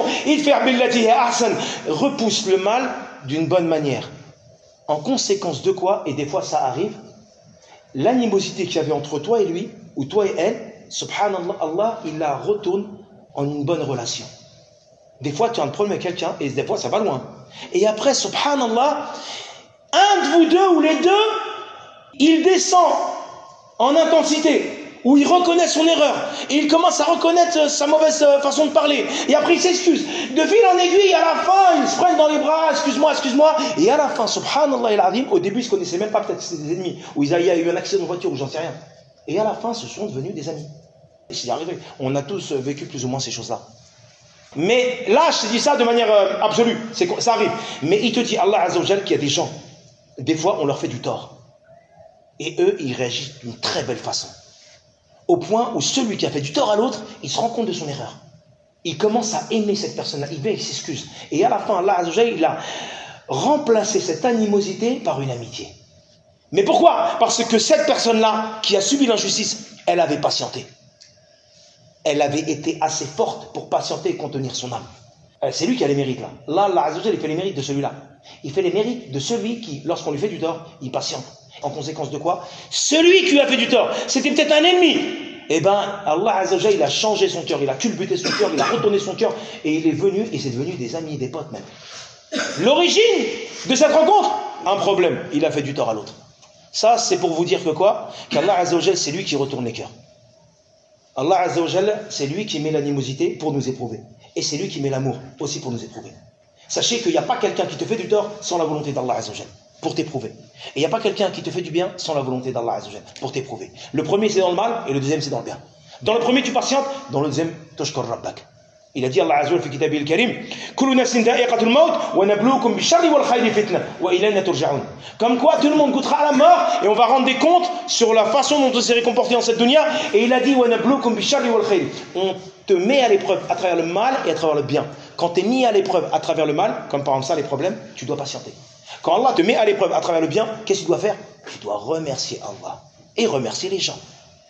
Repousse le mal d'une bonne manière. En conséquence de quoi, et des fois ça arrive, l'animosité qu'il y avait entre toi et lui, ou toi et elle, subhanallah, Allah, il la retourne en une bonne relation. Des fois, tu as un problème avec quelqu'un, et des fois, ça va loin. Et après, subhanallah, un de vous deux ou les deux, il descend en intensité, où il reconnaît son erreur, et il commence à reconnaître sa mauvaise façon de parler, et après il s'excuse. De fil en aiguille, à la fin, ils se prennent dans les bras, excuse-moi, excuse-moi, et à la fin, subhanallah al-azim, au début ils ne se connaissaient même pas, peut-être que c'était des ennemis, ou il y a eu un accident de voiture, ou j'en sais rien. Et à la fin, ce sont devenus des amis. C'est arrivé. On a tous vécu plus ou moins ces choses-là. Mais là, je te dis ça de manière euh, absolue, c'est, ça arrive. Mais il te dit, Allah Azza wa Jal, qu'il y a des gens, des fois, on leur fait du tort. Et eux, ils réagissent d'une très belle façon. Au point où celui qui a fait du tort à l'autre, il se rend compte de son erreur. Il commence à aimer cette personne-là, il vient, il s'excuse. Et à la fin, Allah Azza wa Jal, il a remplacé cette animosité par une amitié. Mais pourquoi? Parce que cette personne-là, qui a subi l'injustice, elle avait patienté. Elle avait été assez forte pour patienter et contenir son âme. C'est lui qui a les mérites là. Là, Allah Azza wa Jal, il fait les mérites de celui-là. Il fait les mérites de celui qui, lorsqu'on lui fait du tort, il patiente. En conséquence de quoi? Celui qui lui a fait du tort, c'était peut-être un ennemi. Eh bien, Allah Azza wa Jal, il a changé son cœur, il a culbuté son cœur, il a retourné son cœur, et il est venu, et c'est devenu des amis, des potes même. L'origine de cette rencontre, un problème. Il a fait du tort à l'autre. Ça, c'est pour vous dire que quoi? Qu'Allah Azza wa Jal, c'est lui qui retourne les cœurs. Allah Azza wa Jal, c'est lui qui met l'animosité pour nous éprouver. Et c'est lui qui met l'amour aussi pour nous éprouver. Sachez qu'il n'y a pas quelqu'un qui te fait du tort sans la volonté d'Allah Azza wa Jal pour t'éprouver. Et il n'y a pas quelqu'un qui te fait du bien sans la volonté d'Allah Azza wa Jal pour t'éprouver. Le premier, c'est dans le mal et le deuxième, c'est dans le bien. Dans le premier, tu patientes. Dans le deuxième, tashkur rabbak. Il a dit Allah Azza wa Jal fi kitabil karim, kullu nafsin da'iqatul maut wa nabluukum bish-sharri wal khayri fitna wa ilayna turja'un. Comme quoi tout le monde goûtera à la mort et on va rendre des comptes sur la façon dont on s'est récomporté dans cette dunya. Et il a dit wa nabluukum bish-sharri wal khayri. On te met à l'épreuve à travers le mal et à travers le bien. Quand tu es mis à l'épreuve à travers le mal, comme par exemple ça les problèmes, tu dois patienter. Quand Allah te met à l'épreuve à travers le bien, qu'est-ce que tu dois faire? Tu dois remercier Allah et remercier les gens.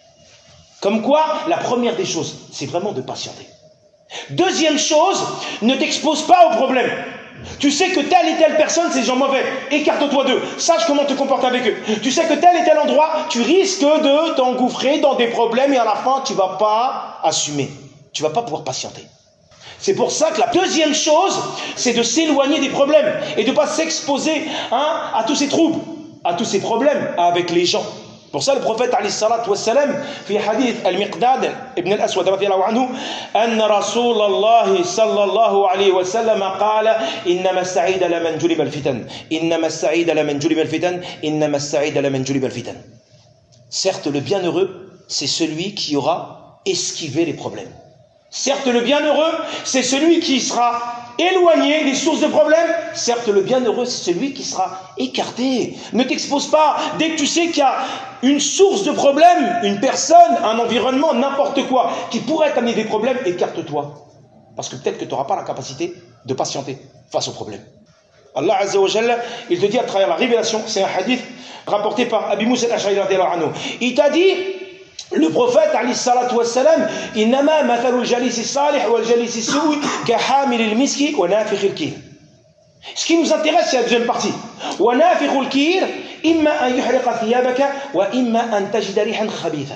Comme quoi, la première des choses, c'est vraiment de patienter. Deuxième chose, ne t'expose pas au problème. Tu sais que telle et telle personne, c'est des gens mauvais. Écarte-toi d'eux. Sache comment te comporter avec eux. Tu sais que tel et tel endroit, tu risques de t'engouffrer dans des problèmes et à la fin, tu ne vas pas assumer. Tu ne vas pas pouvoir patienter. C'est pour ça que la deuxième chose, c'est de s'éloigner des problèmes et de ne pas s'exposer hein, à tous ces troubles, à tous ces problèmes avec les gens. Pour ça, le prophète, alayhi salatu wa salam, في حديث المقداد ابن الأسود رضي الله عنه, أن رسول الله صلى الله عليه وسلم قال إنما السعيد لمن جلب الفتن إنما السعيد لمن جلب الفتن إنما السعيد لمن جلب الفتن. Certes, le bienheureux, c'est celui qui aura esquivé les problèmes. Certes, le bienheureux, c'est celui qui sera éloigné des sources de problèmes. Certes, le bienheureux, c'est celui qui sera écarté. Ne t'expose pas. Dès que tu sais qu'il y a une source de problème, une personne, un environnement, n'importe quoi, qui pourrait t'amener des problèmes, écarte-toi. Parce que peut-être que tu n'auras pas la capacité de patienter face aux problèmes. Allah Azza wa Jalla, il te dit à travers la révélation, c'est un hadith rapporté par Abi Moussa al-Ash'ari radiyallahu anhu. Il t'a dit, le prophète alayhi salatu wa salam, innama mathalul jalisi salih wal jalisi su'i ka hamilil miski wa nafikhil kir. Ce qui nous intéresse, c'est la deuxième partie. Wa nafikhul kir imma an yuhriqa thiyabaka wa imma an tajida rihan khabitha.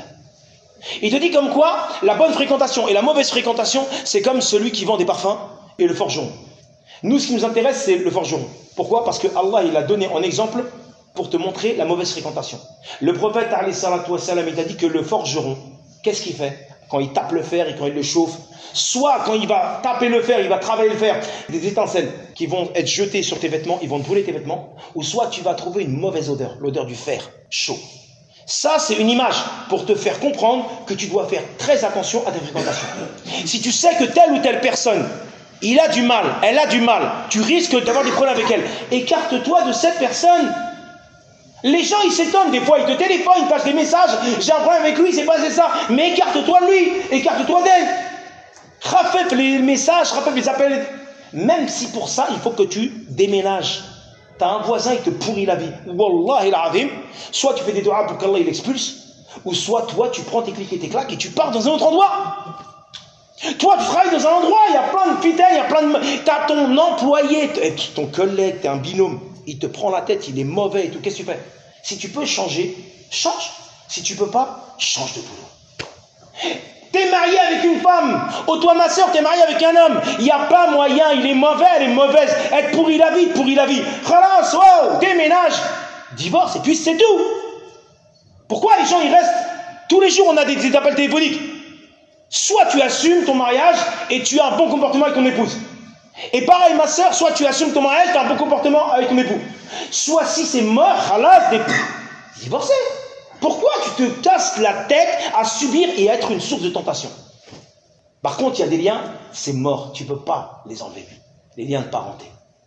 Il te dit comme quoi la bonne fréquentation et la mauvaise fréquentation, c'est comme celui qui vend des parfums et le forgeron. Nous, ce qui nous intéresse, c'est le forgeron. Pourquoi? Parce que Allah, il a donné en exemple pour te montrer la mauvaise fréquentation. Le prophète, alayhi salatu wa salam, il a dit que le forgeron, qu'est-ce qu'il fait quand il tape le fer et quand il le chauffe? Soit quand il va taper le fer, il va travailler le fer, des étincelles qui vont être jetées sur tes vêtements, ils vont te brûler tes vêtements, ou soit tu vas trouver une mauvaise odeur, l'odeur du fer chaud. Ça, c'est une image pour te faire comprendre que tu dois faire très attention à tes fréquentations. Si tu sais que telle ou telle personne, il a du mal, elle a du mal, tu risques d'avoir des problèmes avec elle, écarte-toi de cette personne. Les gens, ils s'étonnent, des fois, ils te téléphonent, ils te passent des messages, j'ai un problème avec lui, c'est passé ça, mais écarte-toi de lui, écarte-toi d'elle. Rafef les messages, rafef les appels, même si pour ça, il faut que tu déménages. Tu as un voisin, il te pourrit la vie. Wallahi al-azim, soit tu fais des doigts pour qu'Allah il expulse, ou soit toi, tu prends tes clics et tes claques et tu pars dans un autre endroit. Toi, tu travailles dans un endroit, il y a plein de fidèles, il y a plein de... Tu as ton employé, ton collègue, tu es un binôme. Il te prend la tête, il est mauvais et tout. Qu'est-ce que tu fais? Si tu peux changer, change. Si tu peux pas, change de boulot. T'es marié avec une femme. Oh, toi, ma soeur, t'es marié avec un homme. Il n'y a pas moyen, il est mauvais, elle est mauvaise. Elle te pourrit la vie, te pourrit la vie. Khalas, wow, déménage. Divorce et puis c'est tout. Pourquoi les gens, ils restent? Tous les jours, on a des, des appels téléphoniques. Soit tu assumes ton mariage et tu as un bon comportement avec ton épouse. Et pareil, ma soeur, soit tu assumes ton mariage, tu as un bon comportement avec ton époux. Soit si c'est mort, halas, t'es divorcé. Pourquoi tu te casses la tête à subir et à être une source de tentation? Par contre, il y a des liens, c'est mort, tu ne peux pas les enlever. Les liens de parenté.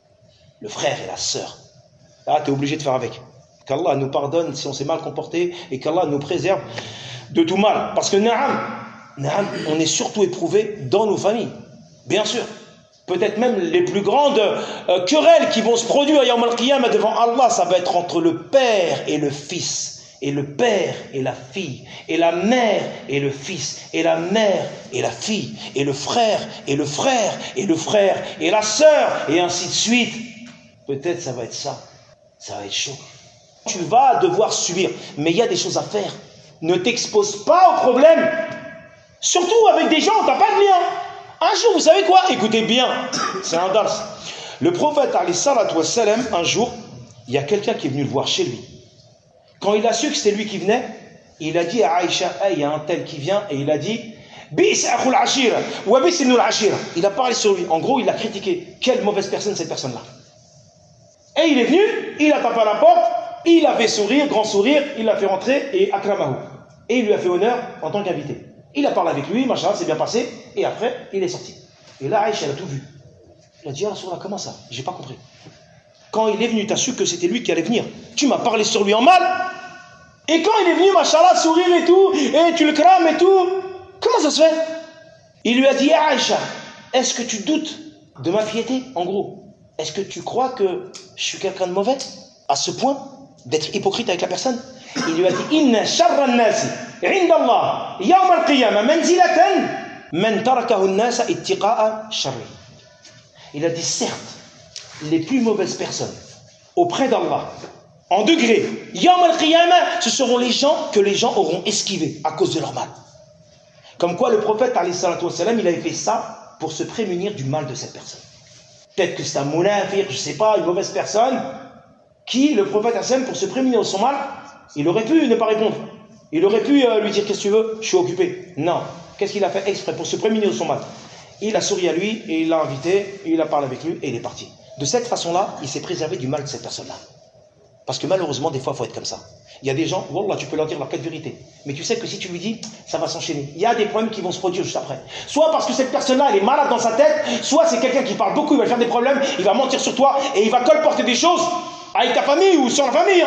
Le frère et la sœur. Là, tu es obligé de faire avec. Qu'Allah nous pardonne si on s'est mal comporté et qu'Allah nous préserve de tout mal. Parce que, na'am, na'am, on est surtout éprouvé dans nos familles. Bien sûr. Peut-être même les plus grandes euh, querelles qui vont se produire Yawm al-Qiyamah devant Allah, ça va être entre le père et le fils, et le père et la fille, et la mère et le fils, et la mère et la fille, et le frère et le frère, et le frère et la sœur, et ainsi de suite. Peut-être ça va être ça, ça va être chaud. Tu vas devoir subir, mais il y a des choses à faire. Ne t'expose pas au problème, surtout avec des gens où tu n'as pas de lien. Un jour, vous savez quoi? Écoutez bien, c'est un dars. Le prophète, alayhi salatu wa salam, un jour, il y a quelqu'un qui est venu le voir chez lui. Quand il a su que c'était lui qui venait, il a dit à Aïcha, hey, il y a un tel qui vient, et il a dit, il a parlé sur lui. En gros, il a critiqué. Quelle mauvaise personne cette personne-là. Et il est venu, il a tapé à la porte, il a fait sourire, grand sourire, il l'a fait rentrer et akramahu. Et il lui a fait honneur en tant qu'invité. Il a parlé avec lui, machin, c'est bien passé, et après, il est sorti. Et là, Aïcha, elle a tout vu. Il a dit, ah, Rasulallah, comment ça? J'ai pas compris. Quand il est venu, tu as su que c'était lui qui allait venir. Tu m'as parlé sur lui en mal. Et quand il est venu, machallah, sourire et tout, et tu le crames et tout, comment ça se fait? Il lui a dit, Aïcha, est-ce que tu doutes de ma piété? En gros, est-ce que tu crois que je suis quelqu'un de mauvais à ce point d'être hypocrite avec la personne? Il lui a dit, Inna sharra an-nasi 'inda Allah yawm al-qiyamah manzilatan man tarakahu an-nas ittiqa'a sharri. Il a dit, certes, les plus mauvaises personnes auprès d'Allah, en degré, yawm al-qiyamah, ce seront les gens que les gens auront esquivés à cause de leur mal. Comme quoi le prophète, alayhi salatu wassalam, il avait fait ça pour se prémunir du mal de cette personne. Peut-être que c'est un munafiq, je ne sais pas, une mauvaise personne, qui, le prophète, pour se prémunir de son mal, il aurait pu ne pas répondre. Il aurait pu euh, lui dire, qu'est-ce que tu veux? Je suis occupé. Non. Qu'est-ce qu'il a fait exprès pour se prémunir de son mal? Il a souri à lui, et il l'a invité, et il a parlé avec lui, et il est parti. De cette façon-là, il s'est préservé du mal de cette personne-là. Parce que malheureusement, des fois, il faut être comme ça. Il y a des gens, wallah, tu peux leur dire la quatre vérité. Mais tu sais que si tu lui dis, ça va s'enchaîner. Il y a des problèmes qui vont se produire juste après. Soit parce que cette personne-là, elle est malade dans sa tête, soit c'est quelqu'un qui parle beaucoup, il va faire des problèmes, il va mentir sur toi, et il va colporter des choses avec ta famille ou sur la famille. Hein.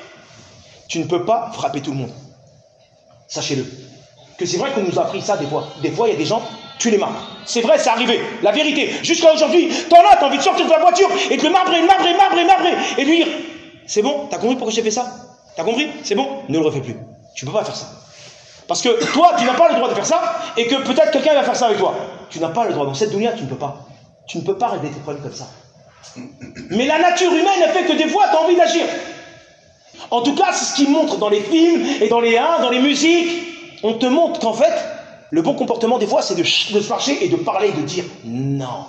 Tu ne peux pas frapper tout le monde. Sachez-le. Que c'est vrai qu'on nous a appris ça des fois. Des fois, il y a des gens, tu les marques. C'est vrai, c'est arrivé. La vérité. Jusqu'à aujourd'hui, t'en as, t'as envie de sortir de la voiture et de le marbrer, marbrer, marbrer, marbrer, et lui dire, c'est bon, t'as compris pourquoi j'ai fait ça? T'as compris? C'est bon? Ne le refais plus. Tu ne peux pas faire ça. Parce que toi, tu n'as pas le droit de faire ça, et que peut-être quelqu'un va faire ça avec toi. Tu n'as pas le droit. Dans cette dunya, tu ne peux pas. Tu ne peux pas régler tes problèmes comme ça. Mais la nature humaine, elle fait que des fois, tu as envie d'agir. En tout cas, c'est ce qu'ils montrent dans les films, et dans les hein, dans les musiques. On te montre qu'en fait, le bon comportement, des fois, c'est de, de se marcher et de parler et de dire non.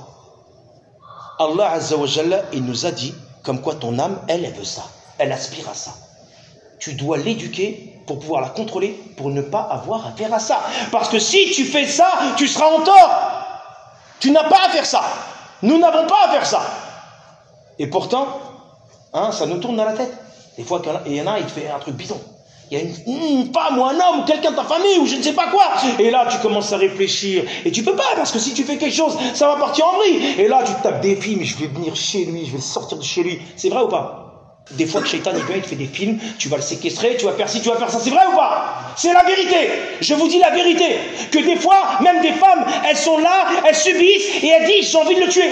Allah Azza wa Jalla, il nous a dit, comme quoi ton âme, elle, elle veut ça. Elle aspire à ça. Tu dois l'éduquer pour pouvoir la contrôler, pour ne pas avoir à faire à ça. Parce que si tu fais ça, tu seras en tort. Tu n'as pas à faire ça. Nous n'avons pas à faire ça. Et pourtant, hein, ça nous tourne dans la tête. Des fois, il y en a, il te fait un truc bidon. Il y a une, une femme ou un homme ou quelqu'un de ta famille ou je ne sais pas quoi. Et là, tu commences à réfléchir. Et tu peux pas, parce que si tu fais quelque chose, ça va partir en vrille. Et là, tu te tapes des films. Je vais venir chez lui, je vais sortir de chez lui. C'est vrai ou pas? Des fois, le shaitan, il vient, il te fait des films. Tu vas le séquestrer, tu vas faire ci, tu vas faire ça. C'est vrai ou pas? C'est la vérité. Je vous dis la vérité. Que des fois, même des femmes, elles sont là, elles subissent et elles disent, j'ai envie de le tuer.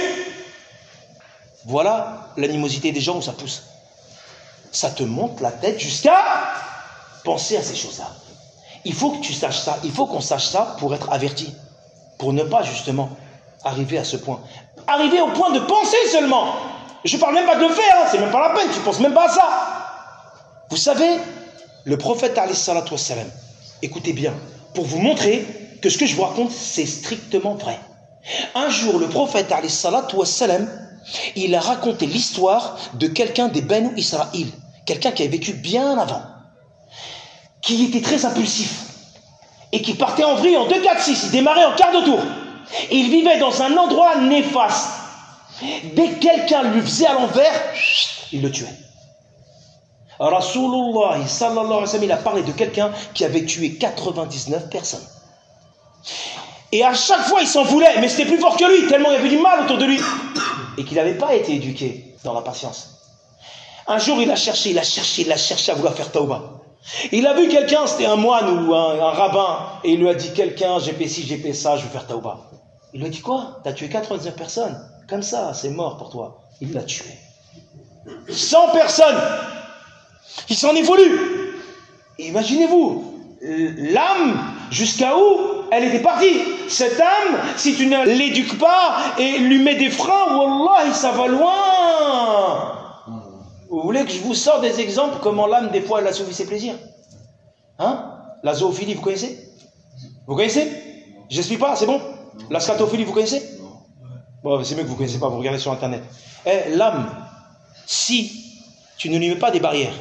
Voilà l'animosité des gens où ça pousse. Ça te monte la tête jusqu'à penser à ces choses-là. Il faut que tu saches ça. Il faut qu'on sache ça pour être averti. Pour ne pas justement arriver à ce point. Arriver au point de penser seulement. Je ne parle même pas de le faire. Hein. C'est même pas la peine. Tu ne penses même pas à ça. Vous savez, le prophète alayhi salatu wassalam, écoutez bien, pour vous montrer que ce que je vous raconte, c'est strictement vrai. Un jour, le prophète alayhi salatu wassalam, il a raconté l'histoire de quelqu'un des Banu Israël, quelqu'un qui avait vécu bien avant, qui était très impulsif et qui partait en vrille en deux quatre six, il démarrait en quart de tour. Et il vivait dans un endroit néfaste. Dès que quelqu'un lui faisait à l'envers, il le tuait. Rasulullah sallallahu alayhi wa sallam, il a parlé de quelqu'un qui avait tué quatre-vingt-dix-neuf personnes. Et à chaque fois, il s'en voulait, mais c'était plus fort que lui, tellement il y avait du mal autour de lui. Et qu'il n'avait pas été éduqué dans la patience. Un jour, il a cherché, il a cherché, il a cherché à vouloir faire tauba. Il a vu quelqu'un, c'était un moine ou un, un rabbin, et il lui a dit, quelqu'un, j'ai fait ci, j'ai fait ça, je veux faire tauba. Il lui a dit, quoi? T'as tué quatre-vingt-dix-neuf personnes? Comme ça, c'est mort pour toi. Il l'a tué. cent personnes. Il s'en est voulu. Imaginez-vous, l'âme, jusqu'à où elle était partie. Cette âme, si tu ne l'éduques pas et lui mets des freins, wallah, ça va loin. Vous voulez que je vous sorte des exemples comment l'âme, des fois, elle assouvit ses plaisirs? Hein? La zoophilie, vous connaissez? Vous connaissez? J'explique pas, c'est bon? La scatophilie, vous connaissez? Bon, c'est mieux que vous ne connaissez pas, vous regardez sur internet. Eh, l'âme, si tu ne lui mets pas des barrières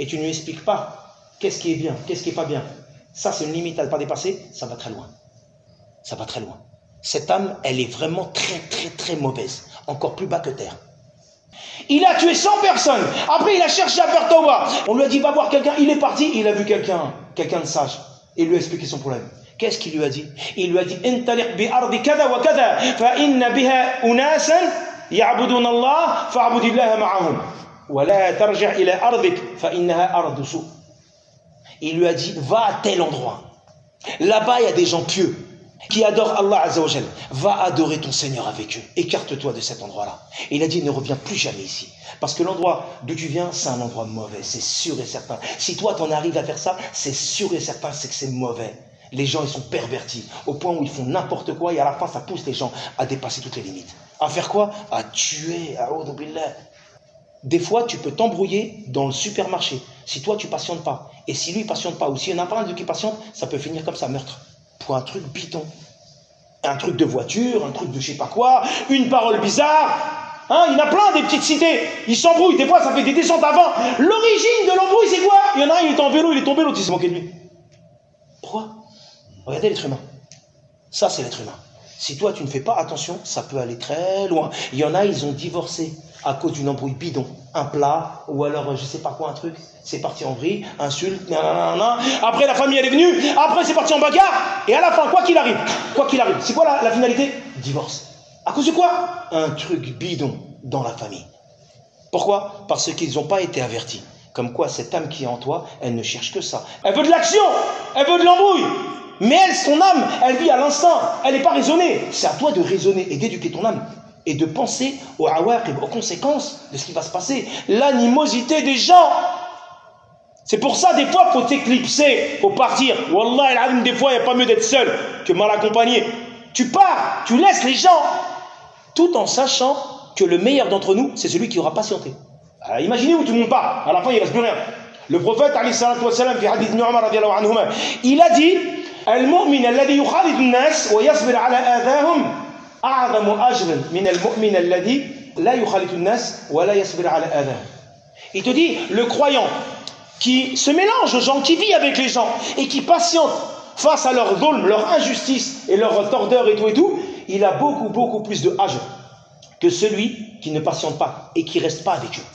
et tu ne lui expliques pas qu'est-ce qui est bien, qu'est-ce qui n'est pas bien, ça c'est une limite à ne pas dépasser, ça va très loin. Ça va très loin. Cette âme, elle est vraiment très très très mauvaise, encore plus bas que terre. Il a tué cent personnes, après il a cherché à faire tawba. On lui a dit va voir quelqu'un, il est parti, il a vu quelqu'un, quelqu'un de sage, et il lui a expliqué son problème. Qu'est-ce qu'il lui a dit? Il lui a dit intaliq bi ardi kada wa kada fa inna biha unasan ya'buduna Allah fa'budillaha ma'ahum wa la tarji' ila ardik fa innaha ardu su'. Il lui a dit va à tel endroit. Là-bas il y a des gens pieux qui adorent Allah Azza wa Jal. Va adorer ton Seigneur avec eux. Écarte-toi de cet endroit-là. Et il a dit ne reviens plus jamais ici. Parce que l'endroit d'où tu viens, c'est un endroit mauvais, c'est sûr et certain. Si toi t'en arrives à faire ça, c'est sûr et certain, c'est que c'est mauvais. Les gens, ils sont pervertis, au point où ils font n'importe quoi, et à la fin, ça pousse les gens à dépasser toutes les limites. À faire quoi? À tuer, à a'oudhu billah. Des fois, tu peux t'embrouiller dans le supermarché. Si toi, tu patientes pas, et si lui, il patiente pas, ou s'il y en a pas un de qui patiente, ça peut finir comme ça, meurtre. Pour un truc bidon. Un truc de voiture, un truc de je sais pas quoi, une parole bizarre. Hein, il y en a plein des petites cités. Ils s'embrouillent, des fois, ça fait des descentes avant. L'origine de l'embrouille, c'est quoi? Il y en a un, il est en vélo, il est tombé, l'autre, il s'est moqué de lui. Pourquoi? Regardez l'être humain. Ça, c'est l'être humain. Si toi, tu ne fais pas attention, ça peut aller très loin. Il y en a, ils ont divorcé à cause d'une embrouille bidon. Un plat, ou alors, je sais pas quoi, un truc. C'est parti en vrille, insulte, nanana. Après, la famille, elle est venue. Après, c'est parti en bagarre. Et à la fin, quoi qu'il arrive, quoi qu'il arrive, c'est quoi la, la finalité? Divorce. À cause de quoi? Un truc bidon dans la famille. Pourquoi? Parce qu'ils n'ont pas été avertis. Comme quoi, cette âme qui est en toi, elle ne cherche que ça. Elle veut de l'action, elle veut de l'embrouille. Mais elle, son âme, elle vit à l'instinct, elle n'est pas raisonnée. C'est à toi de raisonner et d'éduquer ton âme. Et de penser aux awaqib, aux conséquences de ce qui va se passer. L'animosité des gens. C'est pour ça, des fois, il faut t'éclipser, il faut partir. Wallah, des fois, il n'y a pas mieux d'être seul que mal accompagné. Tu pars, tu laisses les gens, tout en sachant que le meilleur d'entre nous, c'est celui qui aura patienté. Alors, imaginez où tout le monde part, à la fin, il ne reste plus rien. Le prophète, alayhi salatu wa salam, fi hadith ibn Umar, radiallahu anhuma, il a dit المؤمن الذي يخالط الناس ويصبر على آذاهم أعظم أجرا من المؤمن الذي لا يخالط الناس ولا يصبر على آذاهم. Il te dit, le croyant qui se mélange aux gens, qui vit avec les gens et qui patiente face à leur dhulm, leur injustice et leur tordeur et tout et tout, il a beaucoup beaucoup plus de ajr que celui qui ne patiente pas et qui ne reste pas avec eux.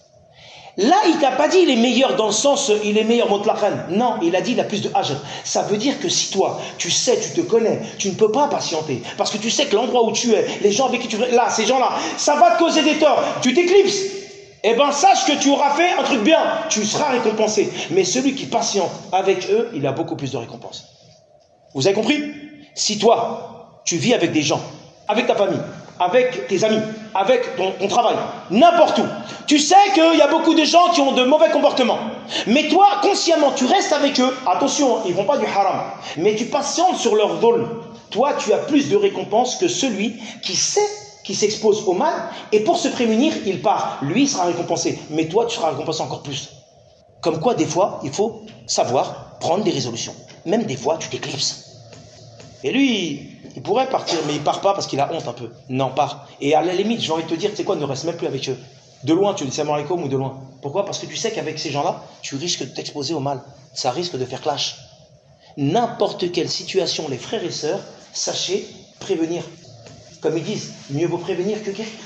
Là, il t'a pas dit il est meilleur dans le sens il est meilleur mutlaqan. Non, il a dit il a plus de ajr. Ça veut dire que si toi, tu sais, tu te connais, tu ne peux pas patienter parce que tu sais que l'endroit où tu es, les gens avec qui tu es, là, ces gens-là, ça va te causer des torts. Tu t'éclipses. Eh bien, sache que tu auras fait un truc bien. Tu seras récompensé. Mais celui qui patiente avec eux, il a beaucoup plus de récompenses. Vous avez compris? Si toi, tu vis avec des gens, avec ta famille, avec tes amis, avec ton, ton travail, n'importe où. Tu sais qu'il y a beaucoup de gens qui ont de mauvais comportements. Mais toi, consciemment, tu restes avec eux. Attention, ils ne vont pas du haram. Mais tu patientes sur leur dhulm. Toi, tu as plus de récompenses que celui qui sait, qui s'expose au mal. Et pour se prémunir, il part. Lui, il sera récompensé. Mais toi, tu seras récompensé encore plus. Comme quoi, des fois, il faut savoir prendre des résolutions. Même des fois, tu t'éclipses. Et lui, il pourrait partir, mais il part pas parce qu'il a honte un peu. Non, part. Et à la limite, j'ai envie de te dire, tu sais quoi, ne reste même plus avec eux. De loin, tu dis salam alaikum ou de loin. Pourquoi? Parce que tu sais qu'avec ces gens-là, tu risques de t'exposer au mal. Ça risque de faire clash. N'importe quelle situation, les frères et sœurs, sachez prévenir. Comme ils disent, mieux vaut prévenir que guérir.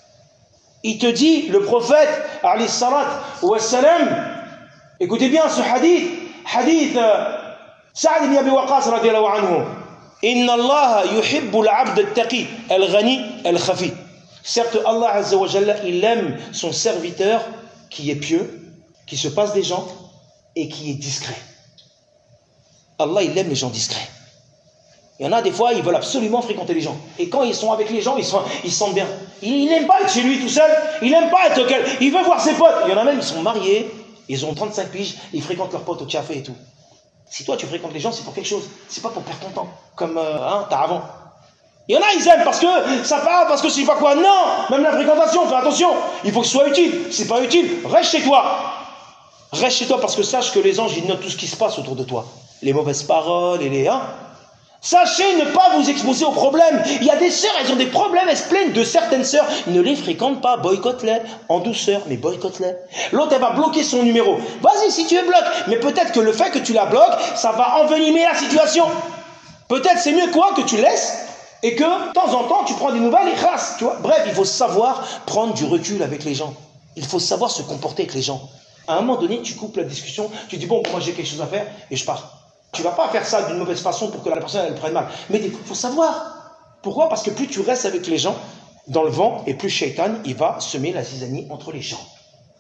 Il te dit, le prophète, alayhi salat wa salam, écoutez bien ce hadith, hadith euh, Sa'd ibn Abi Waqqas radiyallahu anhu. Inna Allah yuhibbu al-'abd al-taqi, al-ghani, al-khafi. Certes, Allah Azza wa Jalla, il aime son serviteur qui est pieux, qui se passe des gens et qui est discret. Allah, il aime les gens discrets. Il y en a des fois, ils veulent absolument fréquenter les gens. Et quand ils sont avec les gens, ils, sont, ils se sentent bien. Il n'aime pas être chez lui tout seul. Il n'aime pas être auquel. Il veut voir ses potes. Il y en a même, ils sont mariés. Ils ont trente-cinq piges. Ils fréquentent leurs potes au café et tout. Si toi, tu fréquentes les gens, c'est pour quelque chose. C'est pas pour perdre ton temps. Comme euh, hein, t'as avant. Il y en a, ils aiment parce que ça parle, parce que je sais pas quoi. Non, même la fréquentation, fais attention. Il faut que ce soit utile. Si c'est pas utile, reste chez toi. Reste chez toi parce que sache que les anges, ils notent tout ce qui se passe autour de toi. Les mauvaises paroles et les... Hein. Sachez ne pas vous exposer aux problèmes. Il y a des sœurs, elles ont des problèmes, elles se plaignent de certaines sœurs. Ne les fréquente pas, boycotte-les, en douceur, mais boycotte-les. L'autre, elle va bloquer son numéro. Vas-y, si tu veux, bloque. Mais peut-être que le fait que tu la bloques, ça va envenimer la situation. Peut-être c'est mieux quoi que tu laisses et que, de temps en temps, tu prends des nouvelles et khas, tu vois. Bref, il faut savoir prendre du recul avec les gens. Il faut savoir se comporter avec les gens. À un moment donné, tu coupes la discussion, tu dis, bon, moi j'ai quelque chose à faire et je pars. Tu ne vas pas faire ça d'une mauvaise façon pour que la personne elle prenne mal. Mais il faut savoir. Pourquoi? Parce que plus tu restes avec les gens dans le vent, et plus Shaitan, il va semer la zizanie entre les gens.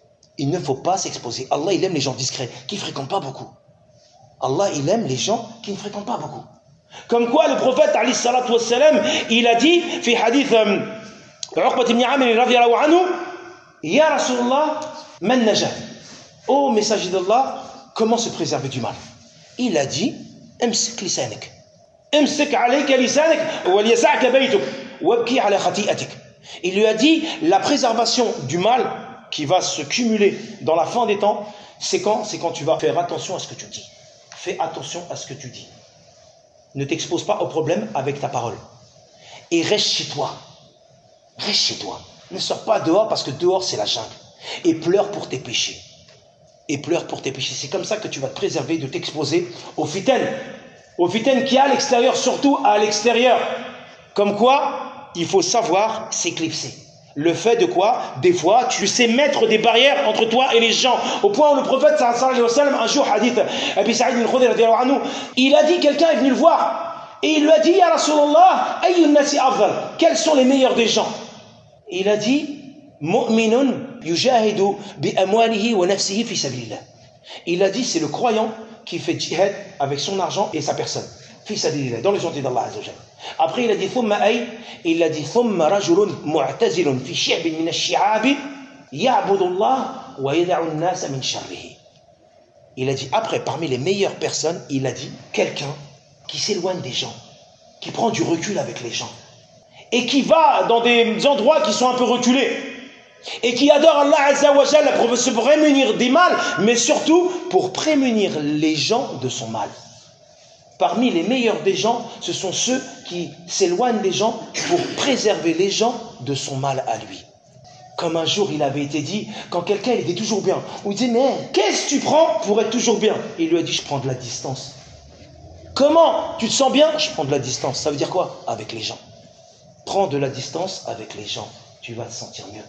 Il ne faut pas s'exposer. Allah, il aime les gens discrets, qui ne fréquentent pas beaucoup. Allah, il aime les gens qui ne fréquentent pas beaucoup. Comme quoi, le prophète, alayhi salatu wassalam, il a dit, fi hadith Uqbat ibn Amir radiyallahu anhu, Ya Rasulallah, man najah. Ô messager d'Allah, comment se préserver du mal? Il a dit, امسك لسانك امسك عليك لسانك وليسعك بيتك وابكي على خطيئتك. Il lui a dit, la préservation du mal qui va se cumuler dans la fin des temps, c'est quand? C'est quand tu vas faire attention à ce que tu dis. Fais attention à ce que tu dis. Ne t'expose pas aux problèmes avec ta parole. Et reste chez toi. Reste chez toi. Ne sors pas dehors parce que dehors c'est la jungle. Et pleure pour tes péchés. Et pleure pour tes péchés. C'est comme ça que tu vas te préserver de t'exposer au fitaine. Au fitaine qui est à l'extérieur, surtout à l'extérieur. Comme quoi, il faut savoir s'éclipser. Le fait de quoi? Des fois, tu sais mettre des barrières entre toi et les gens. Au point où le prophète, sallallahu alayhi wa sallam, un jour, hadith, Abi Sa'id al-Khudri, il a dit, quelqu'un est venu le voir. Et il lui a dit, Ya Rasulallah, ayyun nasi afdal. Quels sont les meilleurs des gens? Et il a dit, Mu'minun yujahidu bi amwalihi wa nafsihi fi sabilillah. Il a dit, c'est le croyant qui fait djihad avec son argent et sa personne. Fi sabilillah, dans les sentiers d'Allah Azza wa Jalla. Après, il a dit, thumma ay, il a dit, thumma rajulun mu'tazilun fi shi'bin min ash-shi'abi ya'budu Allah wa yad'u an-nasa min sharrihi. Il a dit, après, parmi les meilleures personnes, il a dit, quelqu'un qui s'éloigne des gens, qui prend du recul avec les gens, et qui va dans des endroits qui sont un peu reculés, et qui adore Allah Azza wa Jalla pour se prémunir des mal, mais surtout pour prémunir les gens de son mal. Parmi les meilleurs des gens, ce sont ceux qui s'éloignent des gens pour préserver les gens de son mal à lui. Comme un jour il avait été dit, quand quelqu'un était toujours bien, on lui dit, mais qu'est-ce que tu prends pour être toujours bien? Il lui a dit, je prends de la distance. Comment? Tu te sens bien? Je prends de la distance. Ça veut dire quoi? Avec les gens. Prends de la distance avec les gens, tu vas te sentir mieux.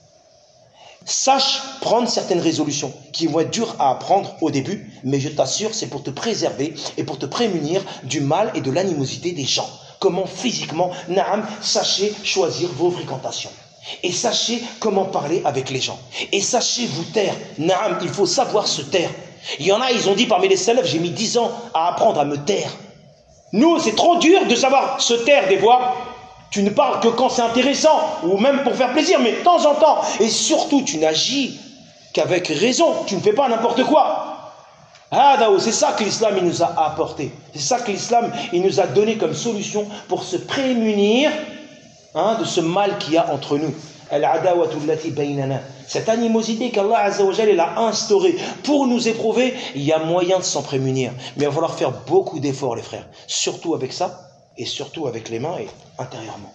Sache prendre certaines résolutions qui vont être dures à apprendre au début, mais je t'assure, c'est pour te préserver et pour te prémunir du mal et de l'animosité des gens. Comment physiquement, naam, sachez choisir vos fréquentations. Et sachez comment parler avec les gens. Et sachez vous taire. Naam, il faut savoir se taire. Il y en a, ils ont dit parmi les salafs, j'ai mis dix ans à apprendre à me taire. Nous, c'est trop dur de savoir se taire des fois. Tu ne parles que quand c'est intéressant, ou même pour faire plaisir, mais de temps en temps. Et surtout, tu n'agis qu'avec raison. Tu ne fais pas n'importe quoi. C'est ça que l'islam il nous a apporté. C'est ça que l'islam il nous a donné comme solution pour se prémunir hein, de ce mal qu'il y a entre nous. Cette animosité qu'Allah Azza wa Jalla a instaurée pour nous éprouver, il y a moyen de s'en prémunir. Mais il va falloir faire beaucoup d'efforts, les frères. Surtout avec ça. Et surtout avec les mains et intérieurement.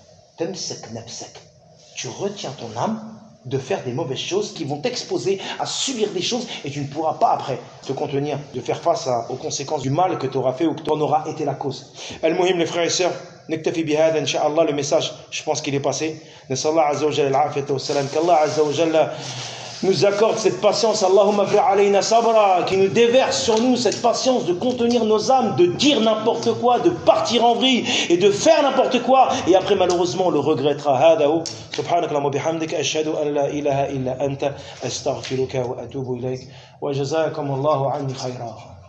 Tu retiens ton âme de faire des mauvaises choses qui vont t'exposer à subir des choses et tu ne pourras pas après te contenir de faire face à, aux conséquences du mal que tu auras fait ou que tu en auras été la cause. Al-Muhim, les frères et sœurs, nektafi bihada, incha'Allah, le message, je pense qu'il est passé. Nasallah Azza wa Jalla al-afiyata wa salam, qu'Allah Azza wa Jalla nous accorde cette patience, Allahumma fri' alayna sabra, qui nous déverse sur nous cette patience de contenir nos âmes, de dire n'importe quoi, de partir en vrille et de faire n'importe quoi, et après malheureusement on le regrettera. Hadahu, subhanaka wa bihamdika, ashhadu an la ilaha illa anta, astaghfiruka wa atubu ilayk, wa jazakum Allahu anni khayra.